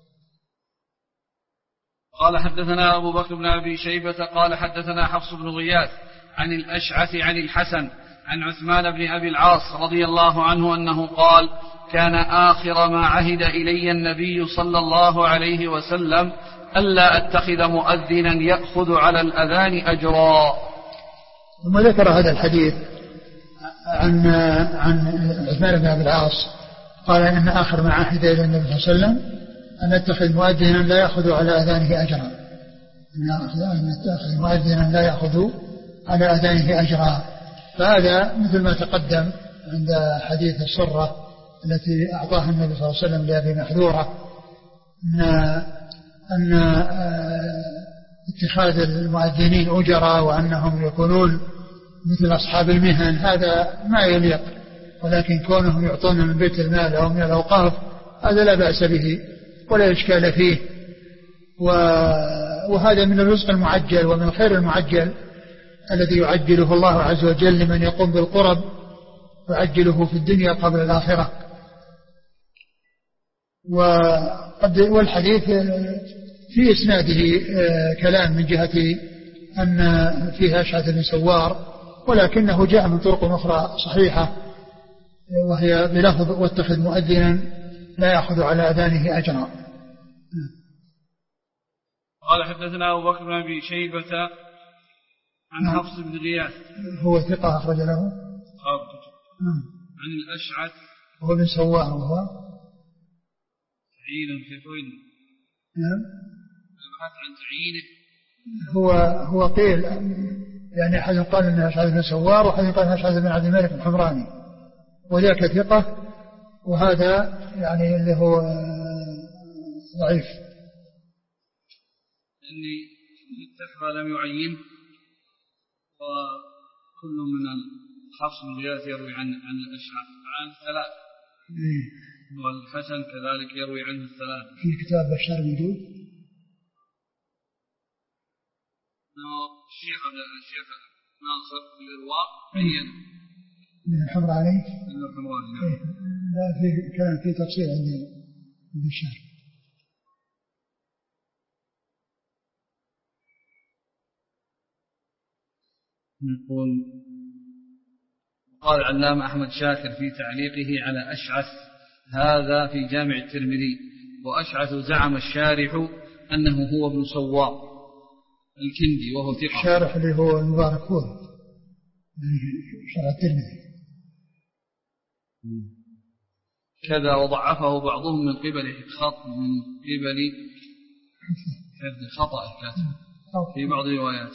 قال حدثنا أبو بكر بن أبي شيبة قال حدثنا حفص بن غياث عن الأشعث عن الحسن عن عثمان بن أبي العاص رضي الله عنه أنه قال كان آخر ما عهد إلي النبي صلى الله عليه وسلم ألا أتخذ مؤذنا يأخذ على الأذان أجرا. ثم ذكر هذا الحديث عن عثمان بن أبي العاص قال إن آخر ما عهد إلى النبي صلى الله عليه وسلم أن نتخذ مؤذنا لا يأخذ على أذانه أجرا. أن نتخذ مؤذنا لا يأخذ على أذانه أجرا. فهذا مثل ما تقدم عند حديث السرة التي أعطاها النبي صلى الله عليه وسلم لأبي محذورة أن اتخاذ المؤذنين أجرا وأنهم يكونون مثل أصحاب المهن هذا ما يليق، ولكن كونهم يعطون من بيت المال أو من الأوقاف هذا لا بأس به ولا إشكال فيه. وهذا من الرزق المعجل ومن الخير المعجل الذي يعجله الله عز وجل لمن يقوم بالقرب يعجله في الدنيا قبل الآخرة. والحديث في إسناده كلام من جهة أن فيها أشعث بن سوار، ولكنه جاء من طرق أخرى صحيحة وهي بلفظ واتخذ مؤذنا لا يأخذ على أذانه أجرا. قال حدثنا أبو بكر بن أبي شيبة عن حفص بن غياث هو ثقة أخرج له عن الأشعث وهو بن سوار وهو تعيين في حين البحث عن تعيينه هو قيل يعني أحد قال أنه أشعث بن سوار وأحد قال أنه أشعث بن عبد الملك الحمراني وذاك ثقة وهذا يعني اللي هو ضعيف لأني التحفى لم يعين وكل من الحفص بن غياث يروي عن الأشعث عن ثلاث والحسن كذلك يروي عنه الثلاث. في كتاب بشار موجود الشيخ ناصر في الإرواء بين من الحمراني نعم. لا في كلام في تفصيل عند بشار. نقول قال العلامة أحمد شاكر في تعليقه على أشعث هذا في جامع الترمذي وأشعث زعم الشارح أنه هو ابن سوار الكندي وهو ثقة. الشارح اللي هو المبارك فور شرح الترمذي كذا وضعفه بعضهم من قبل خطأ الكاتب في بعض رواياته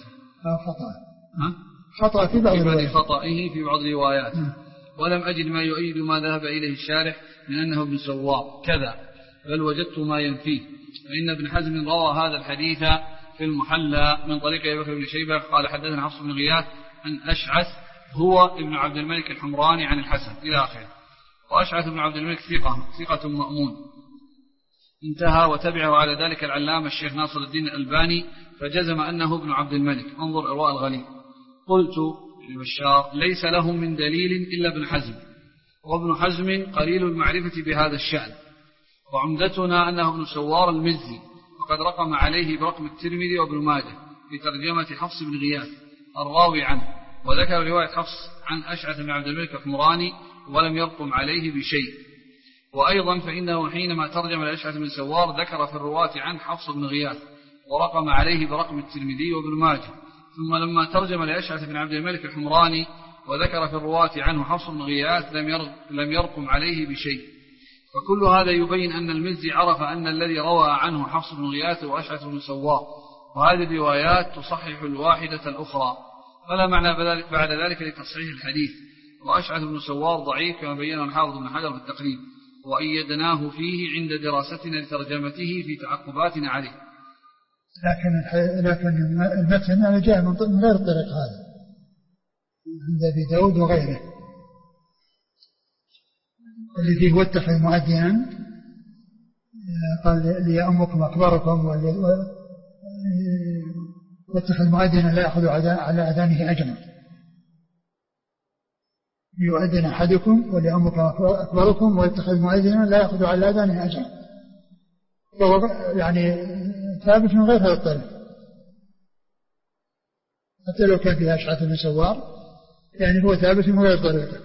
خطأ في بعض رواياته خطئه في بعض رواياته ولم أجد ما يؤيد ما ذهب إليه الشارح من أنه ابن سوار كذا بل وجدت ما ينفيه. فإن ابن حزم روى هذا الحديث في المحلى من طريق أبي بكر بن شيبة قال حدثنا حفص بن غياث عن أشعث هو ابن عبد الملك الحمراني عن الحسن إلى آخره. وأشعث بن عبد الملك ثقة مأمون انتهى. وتبعه على ذلك العلامة الشيخ ناصر الدين الألباني فجزم أنه ابن عبد الملك. انظر إرواء الغليل. قلت لبشار ليس له من دليل إلا ابن حزم وابن حزم قليل المعرفة بهذا الشأن وعمدتنا أنه ابن سوار المزي وقد رقم عليه برقم الترمذي وابن ماجه في ترجمة حفص بن غياث الراوي عنه وذكر رواية حفص عن أشعث بن عبد الملك الحمراني ولم يرقم عليه بشيء. وأيضا فإنه حينما ترجم لأشعث بن سوار ذكر في الرواة عن حفص بن غياث ورقم عليه برقم الترمذي وابن ماجه ثم لما ترجم لأشعث بن عبد الملك الحمراني وذكر في الرواة عنه حفص بن غياث لم يرقم عليه بشيء. فكل هذا يبين أن المزي عرف أن الذي روى عنه حفص بن غياث وأشعث بن سوار وهذه الروايات تصحح الواحدة الأخرى فلا معنى بعد ذلك لتصحيح الحديث. وأشعث بن سوار ضعيف كما بينه الحافظ بن حجر في التقريب وأيدناه فيه عند دراستنا لترجمته في تعقباتنا عليه. لكن المتن جاء من غير الطريق هذا عند أبي داود وغيره اللي فيه واتخذ مؤذنا قال ليأمكم أكبركم واتخذ مؤذنا لا يأخذ على أذانه أجرا، يؤذن أحدكم ولأمكم أكبركم ويتخذ مؤذنا لا يأخذ على أذانه أجرا، فهو يعني ثابت من غير هذا الطريق، حتى لو كان فيها أشعث بن سوار يعني هو ثابت من غير طريقه.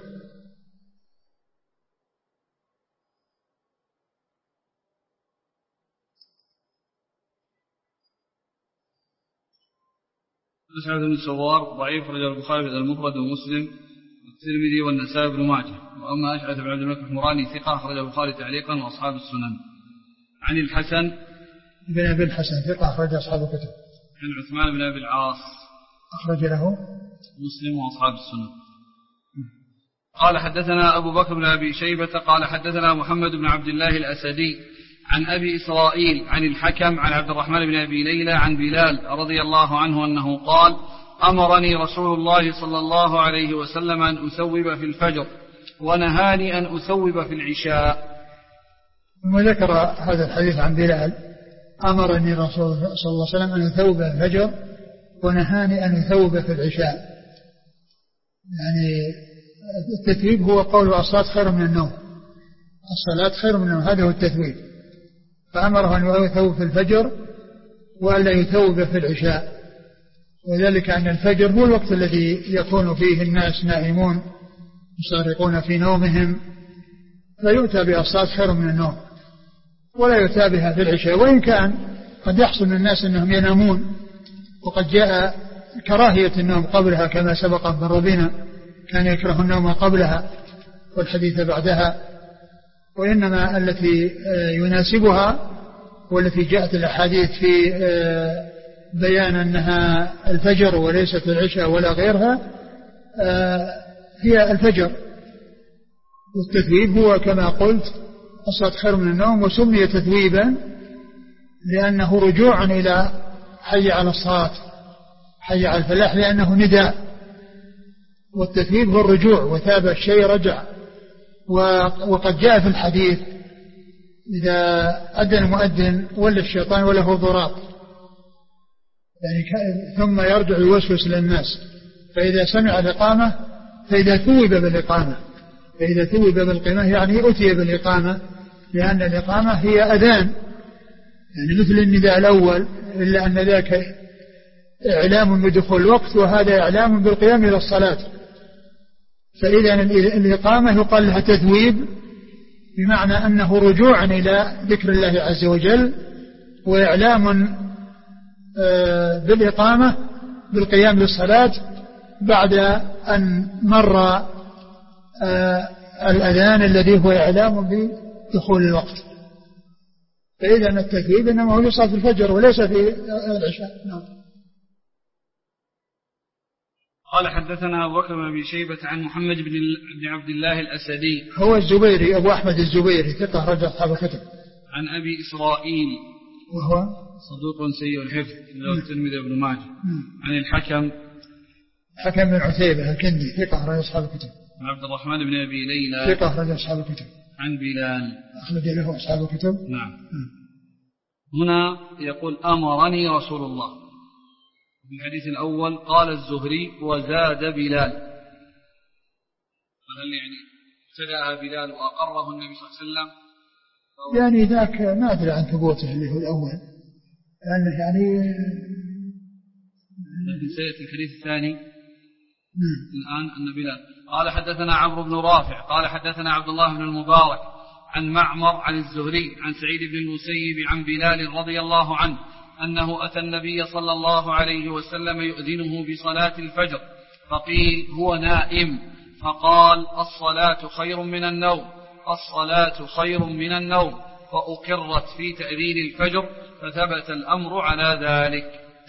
أشعث بن سوار ضعيف، رجل البخاري في المفرد ومسلم والترمذي والنسائي بن ماجه. وأما أشعث بن عبد الملك الحمراني ثقة، أخرج البخاري تعليقا وأصحاب السنن. عن الحسن بن أبي الحسن ثقة، أخرج أصحاب الكتب. عن عثمان بن أبي العاص، أخرج له مسلم وأصحاب السنن. قال حدثنا أبو بكر بن أبي شيبة قال حدثنا محمد بن عبد الله الأسدي عن أبي إسرائيل عن الحكم عن عبد الرحمن بن أبي ليلى عن بلال رضي الله عنه أنه قال: أمرني رسول الله صلى الله عليه وسلم أن أثوب في الفجر ونهاني أن أثوب في العشاء. ثم ذكر هذا الحديث عن بلال: أمرني رسول الله صلى الله عليه وسلم أن أثوب في الفجر ونهاني أن أثوب في العشاء. يعني التثويب هو قول الصلاة خير من النوم، الصلاة خير من النوم، هذا هو التثويب. فأمره أن يثوب في الفجر وألا يثوب في العشاء، وذلك أن الفجر هو الوقت الذي يكون فيه الناس نائمون يسارقون في نومهم، فيؤتى بالصلاة خير من النوم ولا يؤتى بها في العشاء. وإن كان قد يحصل من الناس أنهم ينامون، وقد جاء كراهية النوم قبلها كما سبق من ربنا، كان يكره النوم قبلها والحديث بعدها، وإنما التي يناسبها والتي جاءت الأحاديث في بيان أنها الفجر وليست العشاء ولا غيرها هي الفجر. والتثويب هو كما قلت الصلاة خير من النوم، وسمي تثويبا لأنه رجوع إلى حي على الصلاة حي على الفلاح، لأنه نداء، والتثويب هو الرجوع، وثاب الشيء رجع. وقد جاء في الحديث: إذا أذن المؤذن ولا الشيطان وله ضراط، يعني ثم يرجع يوسوس للناس، فإذا سمع الإقامة فإذا ثوب بالإقامة، فإذا ثوب بالقيمة يعني أتي بالإقامة، لأن الإقامة هي أذان يعني مثل النداء الأول، إلا أن ذاك إعلام بدخول الوقت وهذا إعلام بالقيام إلى الصلاة. فإذا الإقامة يقال لها تثويب، بمعنى أنه رجوع إلى ذكر الله عز وجل، وإعلام بالإقامة بالقيام للصلاة بعد أن مر الأذان الذي هو إعلام بدخول الوقت. فإذا التثويب إنما هو يصل في الفجر وليس في العشاء. نعم. قال حدثنا أبو بكر بن أبي شيبة عن محمد بن عبد الله الأسدي، هو الزبيري أبو أحمد الزبيري ثقة، رجل أصحاب الكتب. عن أبي إسرائيل وهو صدوق سيء الحفظ، له الترمذي وابن ماجه. عن الحكم بن عتيبة الكندي ثقة، رجل أصحاب الكتب. عن عبد الرحمن بن أبي ليلى ثقة، رجل أصحاب الكتب. عن بلال، أخرج له أصحاب الكتب. نعم. هنا يقول: أمرني رسول الله. في الحديث الأول قال الزهري: وزاد بلال. فهل يعني ابتدأها بلال وأقره النبي صلى الله عليه وسلم؟ يعني ذاك ما أدري عن ثبوته اللي هو الأول، لأنه يعني لكن سيأتي الحديث الثاني الآن أن بلال. قال حدثنا عمرو بن رافع قال حدثنا عبد الله بن المبارك عن معمر عن الزهري عن سعيد بن المسيب عن بلال رضي الله عنه أنه أتى النبي صلى الله عليه وسلم يؤذنه بصلاة الفجر، فقيل: هو نائم، فقال: الصلاة خير من النوم، الصلاة خير من النوم، فأقرت في تأذين الفجر، فثبت الأمر على ذلك.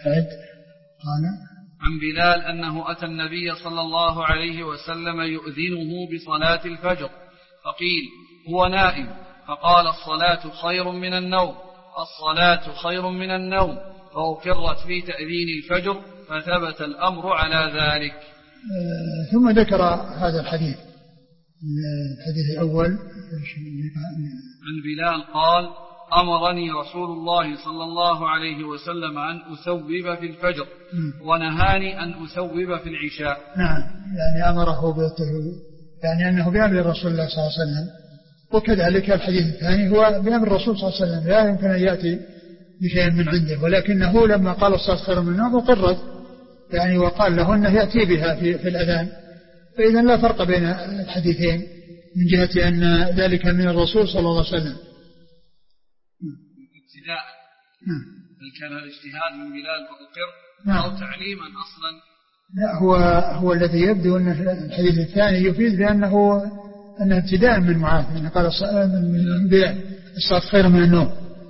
عن بلال أنه أتى النبي صلى الله عليه وسلم يؤذنه بصلاة الفجر، فقيل: هو نائم، فقال: الصلاة خير من النوم، الصلاة خير من النوم، فأقرت في تأذين الفجر، فثبت الأمر على ذلك. ثم ذكر هذا الحديث الأول عن بلال قال: أمرني رسول الله صلى الله عليه وسلم أن أثوب في الفجر ونهاني أن أثوب في العشاء. نعم، يعني أمره بالتثويب، يعني أنه بأمر رسول الله صلى الله عليه وسلم. وكذلك الحديث الثاني هو بأمر الرسول صلى الله عليه وسلم، لا يمكن أن يأتي بشيء من عنده، ولكنه لما قال الصلاة خير من النوم أقرت، يعني وقال له أنه يأتي بها في الأذان. فإذا لا فرق بين الحديثين من جهة أن ذلك من الرسول صلى الله عليه وسلم. ابتداء هل كان الاجتهاد من بلال فأقر أو تعليما أصلا؟ لا، هو الذي يبدو أن الحديث الثاني يفيد بأنه ابتداء من معاذ، يعني قال من بلال الصلاة خير من النوم،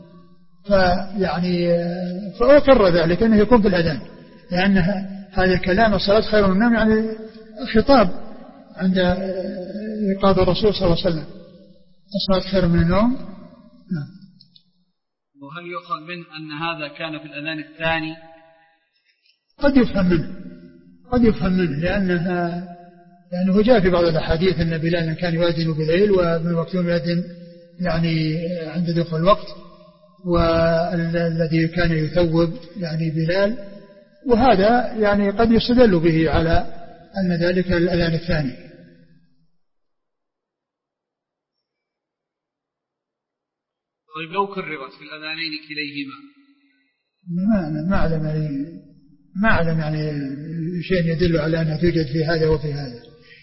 فيعني فأقر ذلك أنه يكون في الأذان، لأن هذا الكلام الصلاة خير من النوم يعني خطاب عند إيقاظ الرسول صلى الله عليه وسلم، الصلاة خير من النوم. نعم. وهل يؤخذ منه أن هذا كان في الأذان الثاني؟ قد يفهم منه لأنه جاء في بعض الأحاديث أن بلالا كان يؤذن بالليل ومن مكتوم يؤذن يعني عند دخول الوقت، والذي كان يثوب يعني بلال، وهذا يعني قد يستدل به على أن ذلك الأذان الثاني. طيب لو كررت في الأذانين كليهما؟ ما أعلم يعني شيء يدل على أنها توجد في هذا وفي هذا.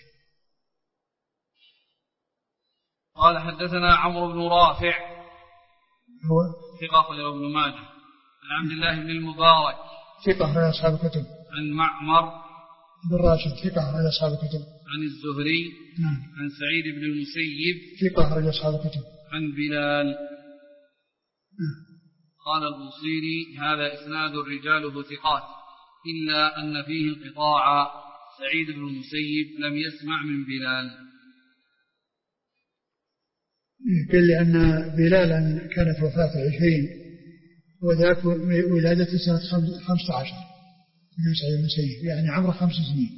قال حدثنا عمرو بن رافع هو ثقة أخرجه ابن ماجه عن عبد الله بن المبارك ثقة أخرج أصحاب الكتب عن معمر بن راشد ثقة أخرج أصحاب الكتب عن الزهري عن سعيد بن المسيب ثقة أخرج أصحاب الكتب عن بلال. قال البوصيري هذا إسناد رجاله ثقات إلا أن فيه انقطاعا، سعيد بن المسيب لم يسمع من بلال. يمكن لأن بلالا كانت وفاته 20 وذاك ولادته سنة 15 من سعيد بن المسيب، يعني عمره 5 سنين.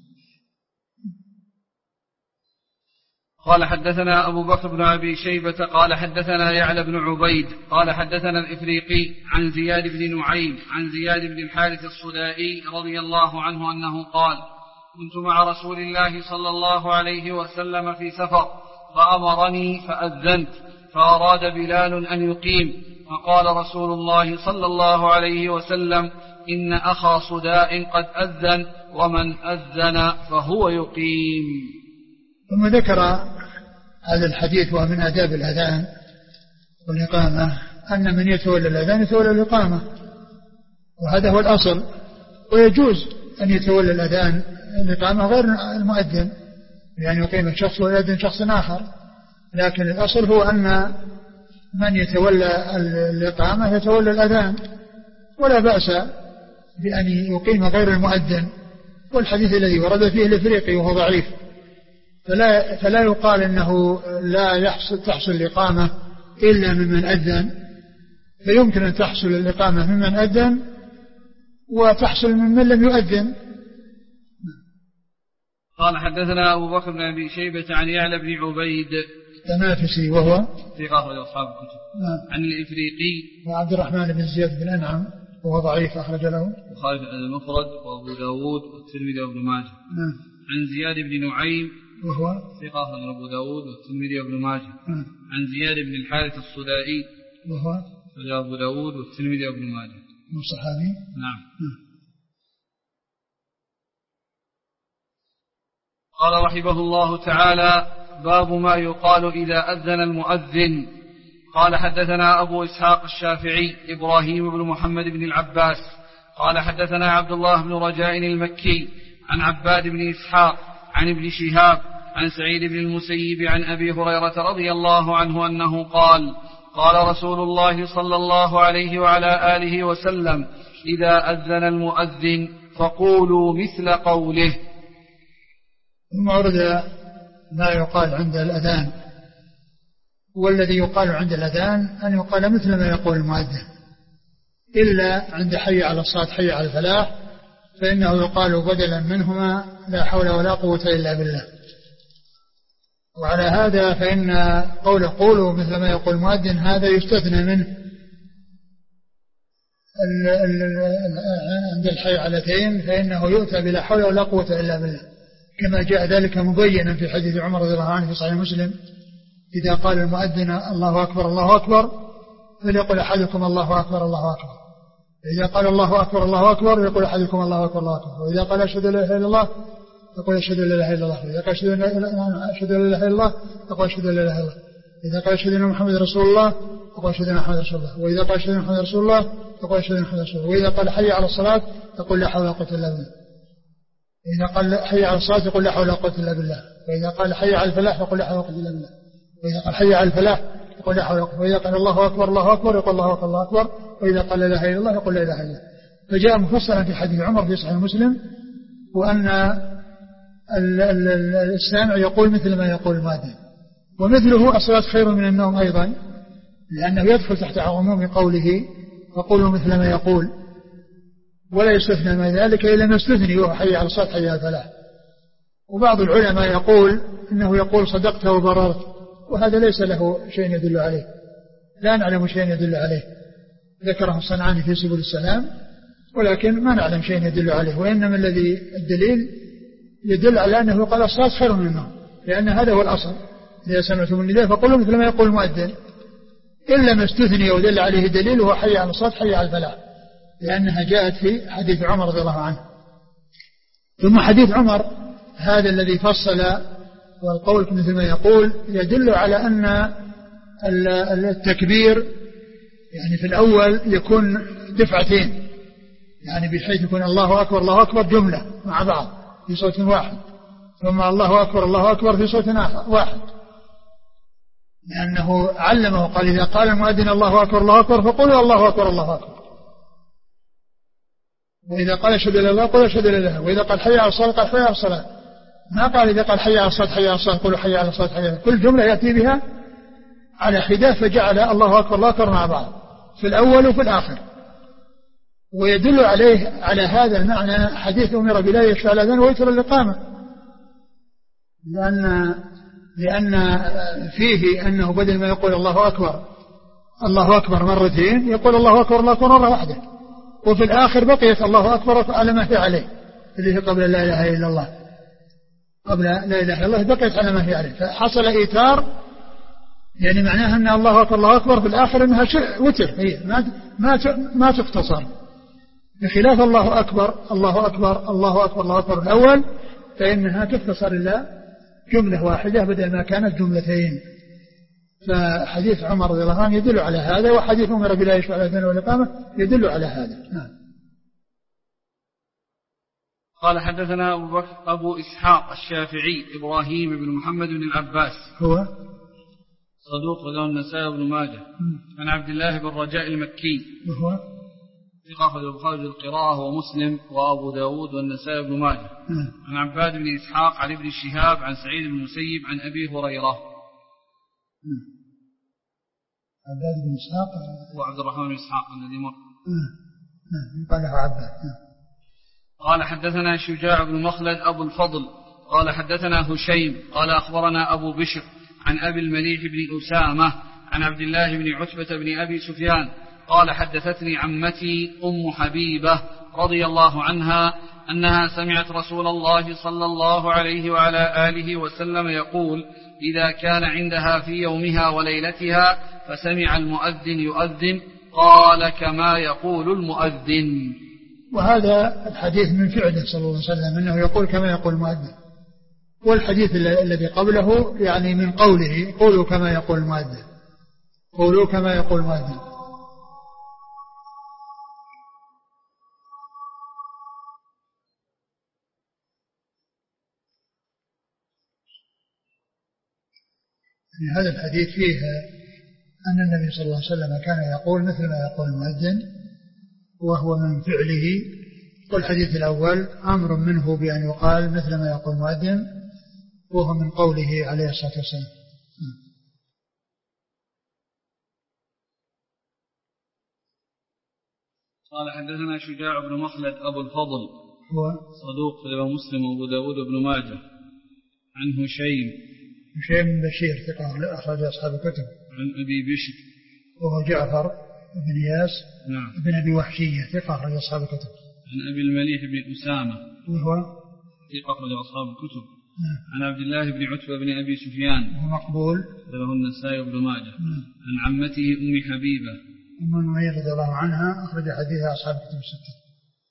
قال حدثنا أبو بكر بن أبي شيبة قال حدثنا يعلى بن عبيد قال حدثنا الإفريقي عن زياد بن نعيم عن زياد بن الحارث الصدائي رضي الله عنه أنه قال كنت مع رسول الله صلى الله عليه وسلم في سفر فأمرني فأذنت فأراد بلال أن يقيم، فقال رسول الله صلى الله عليه وسلم إن أخا صداء قد أذن ومن أذن فهو يقيم. ثم ذكر هذا الحديث ومن آداب الأذان والإقامة أن من يتولى الأذان يتولى الإقامة، وهذا هو الأصل، ويجوز أن يتولى الأذان الإقامة غير المؤذن، يعني يقيم شخص ويؤذن شخص آخر، لكن الأصل هو أن من يتولى الإقامة يتولى الأذان، ولا بأس بأن يقيم غير المؤذن. والحديث الذي ورد فيه الإفريقي وهو ضعيف، فلا يقال أنه لا تحصل الإقامة إلا ممن أذن، فيمكن أن تحصل الإقامة ممن أذن وتحصل ممن لم يؤذن. قال حدثنا أبو بكر بن أبي شيبة عن يعلى بن عبيد التنافسي وهو ثقة أخرج أصحاب الكتب عن الإفريقي وعبد الرحمن بن زياد بن أنعم وهو ضعيف أخرج له البخاري المفرد وأبو داود والترمذي وابن ماجه عن زياد بن نعيم وهو ثقة أخرج أبو داود والترمذي وابن ماجه عن زياد بن الحارث الصدائي وهو أبو داود والترمذي وابن ماجه من صحابي. نعم. قال رحمه الله تعالى باب ما يقال إذا أذن المؤذن. قال حدثنا أبو إسحاق الشافعي إبراهيم بن محمد بن العباس قال حدثنا عبد الله بن رجاء المكي عن عباد بن إسحاق عن ابن شهاب عن سعيد بن المسيب عن أبي هريرة رضي الله عنه أنه قال قال رسول الله صلى الله عليه وعلى آله وسلم إذا أذن المؤذن فقولوا مثل قوله. ثم ورد ما يقال عند الأذان، والذي يقال عند الأذان أن يقال مثل ما يقول المؤذن، إلا عند حي على الصلاة حي على الفلاح فإنه يقال بدلا منهما لا حول ولا قوة إلا بالله. وعلى هذا فإن قوله قولوا مثل ما يقول المؤذن هذا يستثنى منه عند الحيعلتين، فإنه يؤتى بلا حول ولا قوة إلا بالله، كما جاء ذلك مبينا في حديث عمر رضي الله عنه في صحيح مسلم: إذا قال المؤذن الله أكبر الله أكبر فليقل أحدكم الله أكبر الله أكبر، إذا قال الله أكبر الله أكبر يقول أحدكم الله أكبر الله أكبر، وإذا قال أشهد أن لا إله إلا الله يقول أشهد أن لا إله إلا الله، وإذا قال أشهد أن لا إله إلا الله يقول أشهد أن لا إله إلا الله، إذا قال أشهد أن محمد رسول الله يقول أشهد أن محمد رسول الله، وإذا قال أشهد أن محمد رسول الله يقول أشهد أن محمد رسول الله، وإذا قال حي على الصلاة يقول لا حول ولا قوة إلا بالله، إذا قال حي على الصلاة يقول لا حول ولا قوة إلا بالله، وإذا قال حي على الفلاح يقول لا حول ولا قوة إلا بالله، وإذا قال حي على الفلاح يقول لا حول ولا قوة، وإذا قال الله أكبر الله أكبر يقول الله أكبر الله أكبر، وإذا قال لا إله إلا الله يقول لا إله إلا الله. فجاء مفصلا في حديث عمر في صحيح مسلم وأن السامع يقول مثل ما يقول المؤذن، ومثله الصلاة خير من النوم أيضا، لأنه يدخل تحت عموم قوله فقولوا مثل ما يقول، ولا يستثنى من ذلك إلا ما استثني وهو حي على الصلاة حي على الفلاح. وبعض العلماء يقول إنه يقول صدقت وبررت، وهذا ليس له شيء يدل عليه، لا نعلم شيء يدل عليه، ذكره الصنعاني في سبل السلام، ولكن ما نعلم شيء يدل عليه، وإنما الذي الدليل يدل على أنه قال الصلاة خير من النوم، لأن هذا هو الأصل: إذا سمعتم النداء فقولوا مثل ما يقول المؤذن، إلا ما استثني ودل عليه دليل وهو حي على الصلاة حي على الفلاح، لأنها جاءت في حديث عمر رضي الله عنه. ثم حديث عمر هذا الذي فصل والقول مثل ما يقول يدل على أن التكبير يعني في الأول يكون دفعتين، يعني بحيث يكون الله أكبر الله أكبر جملة مع بعض في صوت واحد، ثم الله أكبر في صوت واحد، لأنه علمه قال إذا قال المؤذن الله أكبر فقولوا الله أكبر الله أكبر، وإذا قال أشهد أن لا إله إلا الله قل أشهد أن لا إله إلا الله، وإذا قال حي على الصلاة قال حي على الصلاة، ما قال إذا قال حي على الصلاة حي على الصلاة قولوا حي على الصلاة حي على الصلاة، كل جملة يأتي بها على حدة، فجعل الله أكبر مع بعض في الأول وفي الآخر. ويدل عليه على هذا المعنى حديث أمر بلا يشفع الأذان ويتر الإقامة، لأن فيه أنه بدل ما يقول الله أكبر مرتين يقول الله أكبر مرة واحدة، وفي الآخر بقيت الله أكبر على ما هي عليه اللي هي قبل لا إله إلا الله، قبل لا إله إلا الله بقيت على ما هي عليه، فحصل إيتار، يعني معناها أن الله أكبر في الآخر أنها وتر، هي ما تختصر، بخلاف الله أكبر الأول فإنها تختصر إلى جملة واحدة بدل ما كانت جملتين. فحديث عمر رضي الله عنه يدل على هذا، وحديث أمر بلا يشفع الأذان والإقامة يدل على هذا. نعم. قال حدثنا أبو إسحاق الشافعي إبراهيم بن محمد بن العباس، هو صدوق له النسائي بن ماجه، عن عبد الله بن رجاء المكي، وهو ثقة البخاري القراءة ومسلم وأبو داود والنسائي بن ماجه، عن عباد بن إسحاق عن ابن شهاب عن سعيد بن المسيب عن أبي هريرة. عباد بن إسحاق وعبد الرحمن بن إسحاق الذي مر. قاله عباد. قال حدثنا شجاع بن مخلد أبو الفضل قال حدثنا هشيم قال أخبرنا أبو بشر عن أبي المليح بن أسامة عن عبد الله بن عتبة بن أبي سفيان قال حدثتني عمتي أم حبيبة رضي الله عنها أنها سمعت رسول الله صلى الله عليه وعلى آله وسلم يقول إذا كان عندها في يومها وليلتها فسمع المؤذن يؤذن قال كما يقول المؤذن. وهذا الحديث من فعله صلى الله عليه وسلم أنه يقول كما يقول المؤذن، والحديث الذي قبله يعني من قوله قولوا كما يقول المؤذن، قولوا كما يقول المؤذن. في هذا الحديث فيه أن النبي صلى الله عليه وسلم كان يقول مثل ما يقول المؤذن، وهو من فعله. والحديث الأول أمر منه بأن يقال مثل ما يقول المؤذن، وهو من قوله عليه الصلاة والسلام. قال حدثنا شجاع بن مخلد أبو الفضل هو صدوق له مسلم وأبو داود بن ماجه، عن هشيم هشيم بن بشير ثقة أخرج أصحاب الكتب. عن أبي بشر وهو جعفر بن إياس نعم بن أبي وحشية ثقة أخرج أصحاب الكتب. عن أبي المليح بن أسامة وهو ثقة أخرج أصحاب الكتب. نعم. عن عبد الله بن عتبة بن أبي سفيان وهو مقبول له النسائي وابن ماجه. نعم. عن عمته أم حبيبة أم المؤمنين رضي الله عنها أخرج حديثها أصحاب الكتب الستة.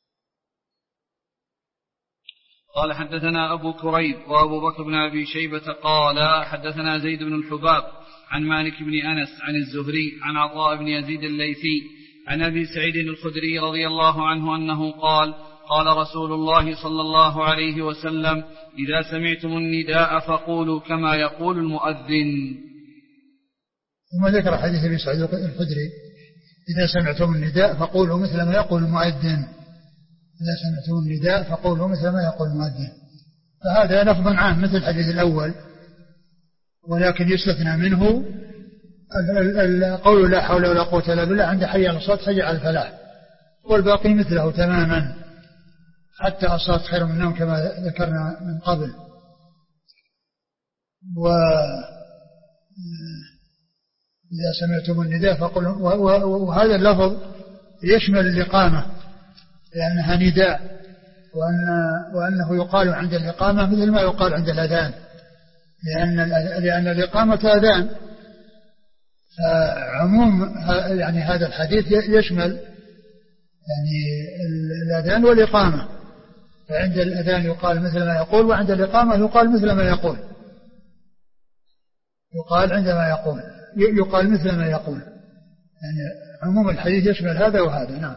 قال حدثنا أبو كريب وأبو بكر بن أبي شيبة قال حدثنا زيد بن الحباب عن مالك بن أنس عن الزهري عن عطاء بن يزيد الليثي عن أبي سعيد الخدري رضي الله عنه أنه قال قال رسول الله صلى الله عليه وسلم إذا سمعتم النداء فقولوا كما يقول المؤذن. ثم ذكر حديث أبي سعيد الخدري إذا سمعتم النداء فقولوا مثل ما يقول المؤذن. إذا سمعتم النداء فقولوا مثل ما يقول المؤذن. فهذا لفظ عام مثل الحديث الأول، ولكن يستثنى منه قول لا حول ولا قوة إلا بالله عند حي على الصلاة حي على الفلاح، والباقي مثله تماما حتى الصلاة خير من النوم كما ذكرنا من قبل. وإذا سمعتم النداء فقولوا، وهذا اللفظ يشمل الإقامة لأنها نداء، وأنه يقال عند الإقامة مثل ما يقال عند الأذان، لأن الإقامة أذان. فعموم يعني هذا الحديث يشمل يعني الأذان والإقامة، فعند الأذان يقال مثل ما يقول، وعند الإقامة يقال مثل ما يقول، يقال عندما يقال مثل ما يقول، يعني عموم الحديث يشمل هذا وهذا. نعم.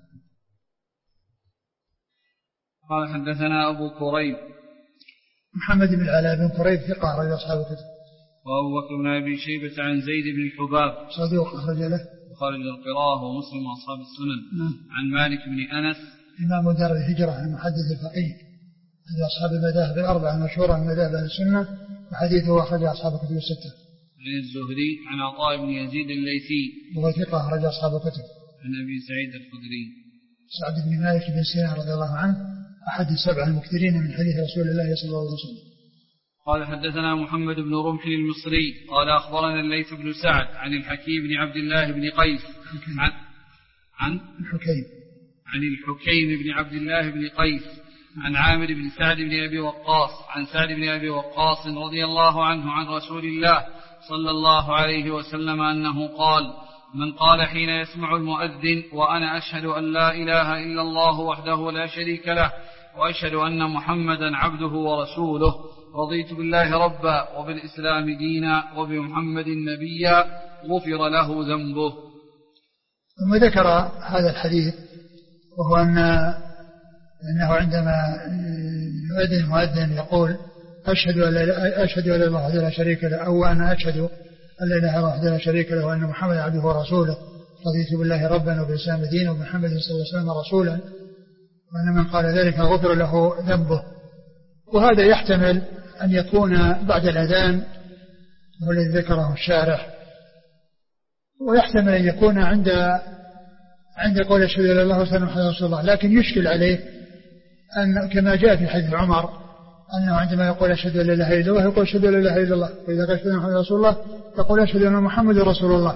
قال حدثنا أبو كريب محمد بن العلاء بن كريب ثقة أخرج أصحاب الكتب. وأبو بكر بن أبي شيبة عن زيد بن الحباب صدوق أخرج له وخارج القراءة ومسلم وأصحاب السنن. عن مالك بن أنس إمام دار الهجرة المحدث الفقيه من أصحاب المذاهب الأربعة المشهورة من مذاهب أهل السنة، وحديثه أخرج أصحاب الكتب الستة. عن الزهري عن عطاء بن يزيد الليثي وهو ثقة أخرج أصحاب الكتب. عن أبي سعيد الخدري سعد بن مالك بن سينان رضي الله عنه أحد السبع المكثرين من حديث رسول الله صلى الله عليه وسلم. قال حدثنا محمد بن رمح المصري قال أخبرنا الليث بن سعد عن الحكيم بن عبد الله بن قيس عن الحكيم بن عبد الله بن قيس عن عامر بن سعد بن أبي وقاص عن سعد بن أبي وقاص رضي الله عنه عن رسول الله صلى الله عليه وسلم أنه قال من قال حين يسمع المؤذن وأنا أشهد أن لا إله إلا الله وحده لا شريك له وأشهد أن محمدا عبده ورسوله رضيت بالله ربا وبالإسلام دينا وبمحمد نبيا غفر له ذنبه. ثم ذكر هذا الحديث وهو أنه عندما يؤذن المؤذن يقول أشهد أن لا إله إلا الله وحده لا شريك له، أو أنا أشهد أن لا إله إلا الله وحده لا شريك له وأن محمدا عبده ورسوله رضيت بالله ربا وبالإسلام دينا وبمحمد صلى الله عليه وسلم رسولا، وأن من قال ذلك غفر له ذنبه. وهذا يحتمل أن يكون بعد الأذان والذي ذكره الشارح، ويحتمل أن يكون عند قول أشهد أن لا إله إلا الله وأشهد أن محمدا رسول الله، لكن يشكل عليه أن كما جاء في حديث عمر أنه عندما يقول أشهد أن لا إله إلا الله يقول أشهد أن لا إله إلا الله، وإذا قال أشهد أن محمدا رسول الله يقول أشهد أن محمدا رسول الله.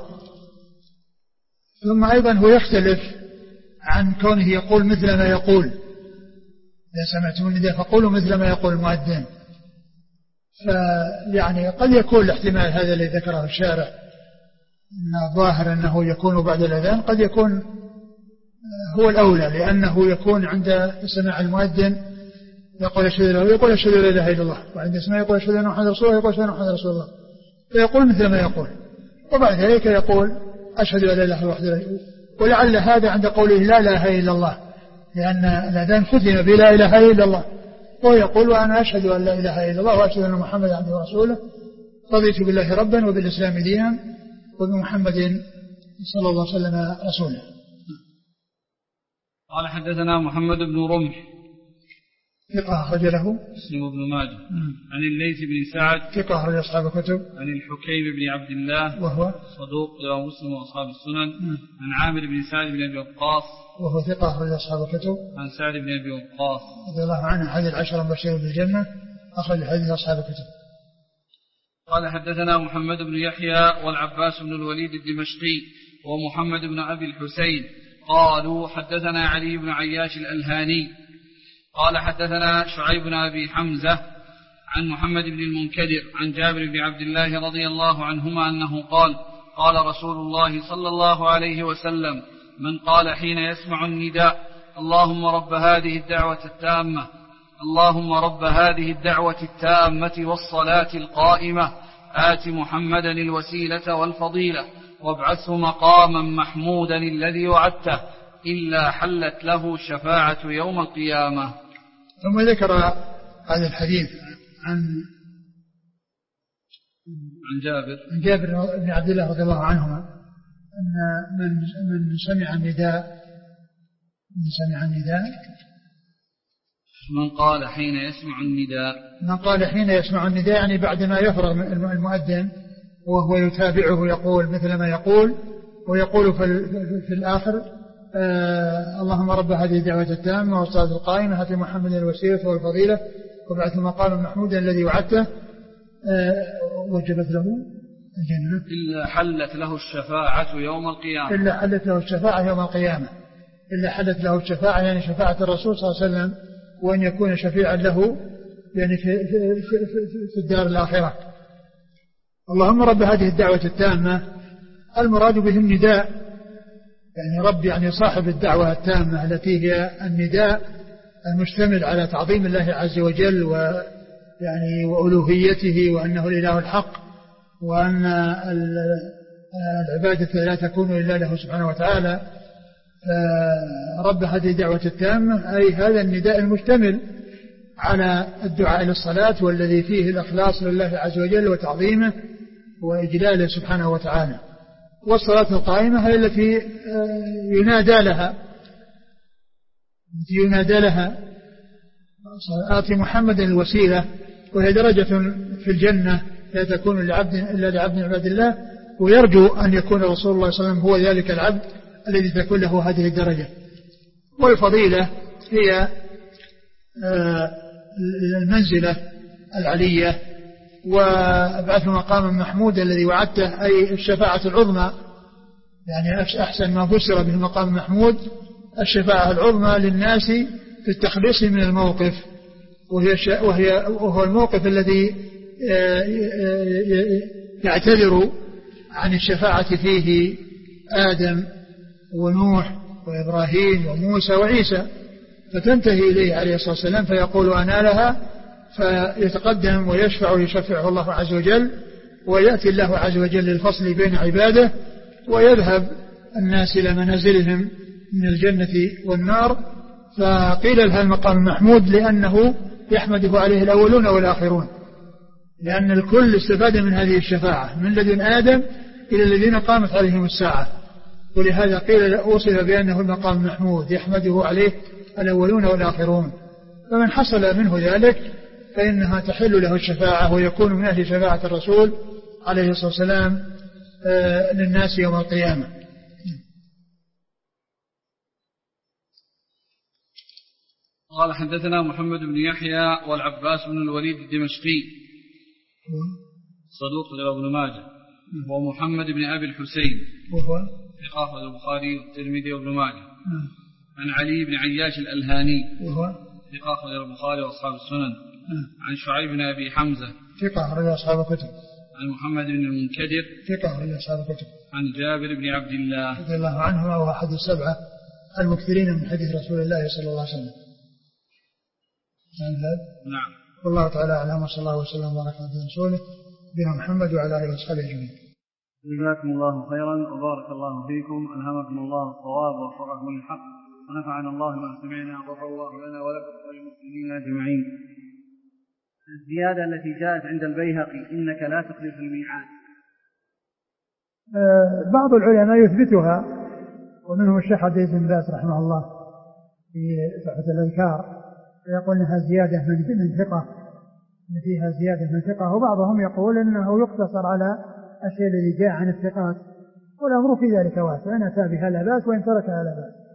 ثم أيضا هو يختلف عن كونه يقول مثل ما يقول إذا سمعتم النداء فقولوا مثل ما يقول المؤذن. فيعني قد يكون الاحتمال هذا الذي ذكره الشارع أن الظاهر أنه يكون بعد الأذان، قد يكون هو الأولى، لأنه يكون عند سماع المؤذن يقول أشهد أن لا إله إلا الله، وعند سماع يقول أشهد أن محمدا رسول الله يقول أشهد أن محمدا رسول الله، فيقول مثل ما يقول، وبعد ذلك يقول أشهد أن لا إله إلا الله. ولعل هذا عند قوله لا إله إلا الله، لأن الأذان ختم بلا إله إلا الله، ويقول وأنا أشهد أن لا إله إلا الله وأشهد أن محمدا عبده ورسوله رضيت بالله ربا وبالإسلام دينا وبمحمد صلى الله عليه وسلم رسولا. قال حدثنا محمد بن رمح ثقة أخرج له مسلم بن ماجه عن الليث بن سعد ثقة أخرج أصحاب الكتب عن الحكيم بن عبد الله وهو صدوق رواه مسلم وأصحاب السنن عن عامر بن سعد بن أبي وقاص وهو ثقة أخرج أصحاب الكتب عن سعد بن أبي وقاص رضي الله عنه أحد العشرة المبشرين بالجنة أخرج حديث أصحاب الكتب. قال حدثنا محمد بن يحيى والعباس بن الوليد الدمشقي ومحمد بن أبي الحسين قالوا حدثنا علي بن عياش الألهاني قال حدثنا شعيب بن أبي حمزة عن محمد بن المنكدر عن جابر بن عبد الله رضي الله عنهما أنه قال قال رسول الله صلى الله عليه وسلم من قال حين يسمع النداء اللهم رب هذه الدعوة التامة اللهم رب هذه الدعوة التامة والصلاة القائمة آت محمدا الوسيلة والفضيلة وابعثه مقاما محمودا الذي وعدته إلا حلت له الشفاعة يوم القيامة. ثم ذكر هذا الحديث عن جابر بن عبد الله رضي الله عنهما أن من سمع النداء من قال حين يسمع النداء يعني بعد ما يفرغ المؤذن وهو يتابعه يقول مثل ما يقول ويقول في الآخر اللهم رب هذه الدعوة التامة والصلاة القائمة آت محمد الوسيلة والفضيلة وابعثه مقاما محمودا الذي وعدته وجبت له الجنة إلا حلت له الشفاعة يوم القيامة. إلا حلت له الشفاعة يعني شفاعة الرسول صلى الله عليه وسلم وأن يكون شفيعا له يعني في الدار الآخرة. اللهم رب هذه الدعوة التامة المراد به النداء يعني رب يعني صاحب الدعوة التامة التي هي النداء المشتمل على تعظيم الله عز وجل ويعني وألوهيته وأنه الإله الحق وأن العبادة لا تكون إلا له سبحانه وتعالى. رب هذه الدعوة التامة أي هذا النداء المشتمل على الدعاء للصلاة والذي فيه الإخلاص لله عز وجل وتعظيمه وإجلاله سبحانه وتعالى. والصلاة القائمة هي التي ينادى لها آت محمد الوسيلة وهي درجة في الجنة لا تكون إلا لعبد من عباد الله ويرجو أن يكون رسول الله صلى الله عليه وسلم هو ذلك العبد الذي تكون له هذه الدرجة. والفضيلة هي المنزلة العلية وابعث مقاما محمودا الذي وعدته أي الشفاعة العظمى يعني أحسن ما فسر به المقام المحمود الشفاعة العظمى للناس في التخليص من الموقف وهو الموقف الذي يعتذر عن الشفاعة فيه آدم ونوح وإبراهيم وموسى وعيسى فتنتهي إليه عليه الصلاة والسلام فيقول أنا لها فيتقدم ويشفع ويشفعه الله عز وجل ويأتي الله عز وجل للفصل بين عباده ويذهب الناس إلى منازلهم من الجنة والنار. فقيل لها المقام المحمود لأنه يحمده عليه الأولون والآخرون لأن الكل استفاد من هذه الشفاعة من لدن آدم إلى الذين قامت عليهم الساعة ولهذا قيل وصف بأنه المقام المحمود يحمده عليه الأولون والآخرون. فمن حصل منه ذلك فإنها تحل له الشفاعة ويكون من أهل شفاعة الرسول عليه الصلاة والسلام للناس يوم القيامة. قال حدثنا محمد بن يحيى والعباس بن الوليد الدمشقي صدوق له ابن ماجه ومحمد بن أبي الحسين وهو ثقة البخاري والترمذي وابن ماجه عن علي بن عياش الألهاني وهو ثقة البخاري وأصحاب السنن عن شعيب بن أبي حمزة ثقة رجل أصحاب الكتب عن محمد بن المنكدر ثقة رجل أصحاب الكتب عن جابر بن عبد الله رضي الله عنه وهو أحد السبعة المكثرين من حديث رسول الله صلى الله عليه وسلم. نعم. والله تعالى أعلم وصلى الله وسلم وبارك على رسوله بنا محمد وعلى آله وصحبه أجمعين. جزاكم الله خيرا وبارك الله فيكم ألهمكم الله الصواب ووفقكم للحق ونفعنا الله ما سمعنا وغفر الله لنا ولكم وللمسلمين أجمعين. الزيادة التي جاءت عند البيهقي إنك لا تخلف الميعاد بعض العلماء يثبتها ومنهم الشيخ عبد العزيز بن باز رحمه الله في تحفة الأذكار يقول انها زيادة من ثقة ان فيها زيادة من ثقة وبعضهم يقول انه يقتصر على الشيء الذي جاء عن الثقات والأمر في ذلك واسع إن أتى بها لا بأس وإن تركها لا بأس.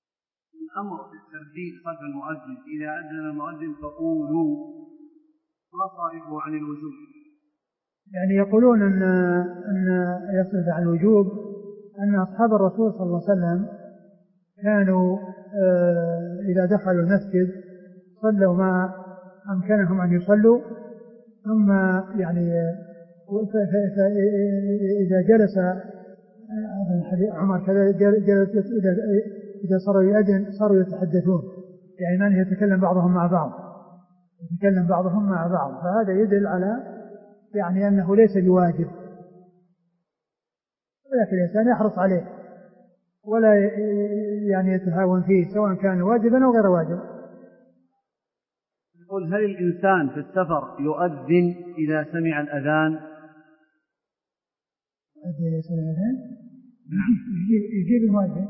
الأمر في الترتيب خلف المؤذن إذا أذن المؤذن فقولوا ما صائبه عن الوجوب؟ يعني يقولون أن يصرف عن الوجوب أن أصحاب الرسول صلى الله عليه وسلم كانوا إذا دخلوا المسجد صلوا ما أمكنهم أن يصلوا، ثم يعني إذا جلس عمر كذا جلس إذا صاروا يؤذن صاروا يتحدثون، يعني من يتكلم بعضهم مع بعض، فهذا يدل على يعني أنه ليس بواجب، ولكن الإنسان يحرص عليه ولا يعني يتهاون فيه سواء كان واجبا أو غير واجب. يقول: هل الإنسان في السفر يؤذن إذا سمع الأذان؟ يجيب المؤذن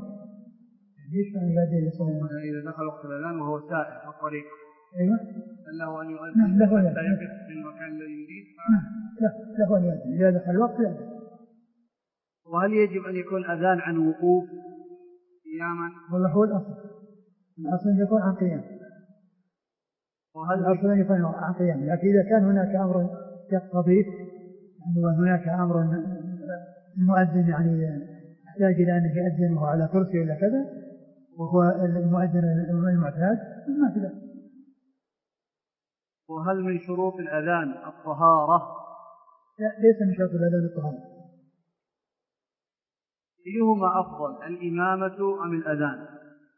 إذا دخل وقت الأذان وهو سائر في الطريق. أيوة. له أن يؤذن حتى يقف في المكان الذي يريد؟ له أن يؤذن إذا دخل الوقت يؤذن. وهل يجب أن يكون أذان عن وقوف قياما؟ والله هو الأصل يكون عن قيام. الأصل يكون عن قيام، لكن إذا كان هناك أمر يقتضيه وهناك أمر المؤذن يعني يحتاج إلى أن يؤذنه على كرسي ولا كذا وهو المؤذن المعتاد ما في ذلك. وهل من شروط الأذان الطهارة؟ لا، ليس من شروط الأذان الطهارة. أيهما أفضل، الإمامة أم الأذان؟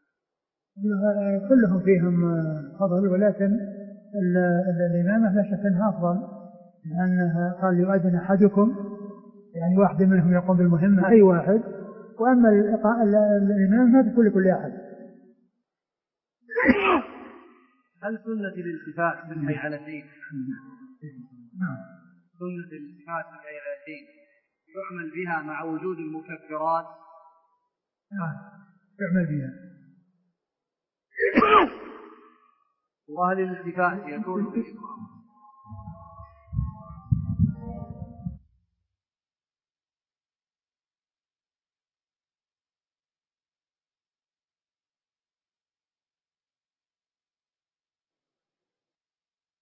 كلهم فيهم فضل، ولكن الإمامة لا شك أنها أفضل، لأنها قال يؤذن أحدكم، يعني واحد منهم يقوم بالمهمة أي واحد، وأما الإمام ما بكل كل أحد. هل سنة الالتفات في الحيعلتين سنة الالتفات في الحيعلتين يعمل بها مع وجود المكفرات؟ يعمل بها. وهل الالتفات يكون بالإكرام؟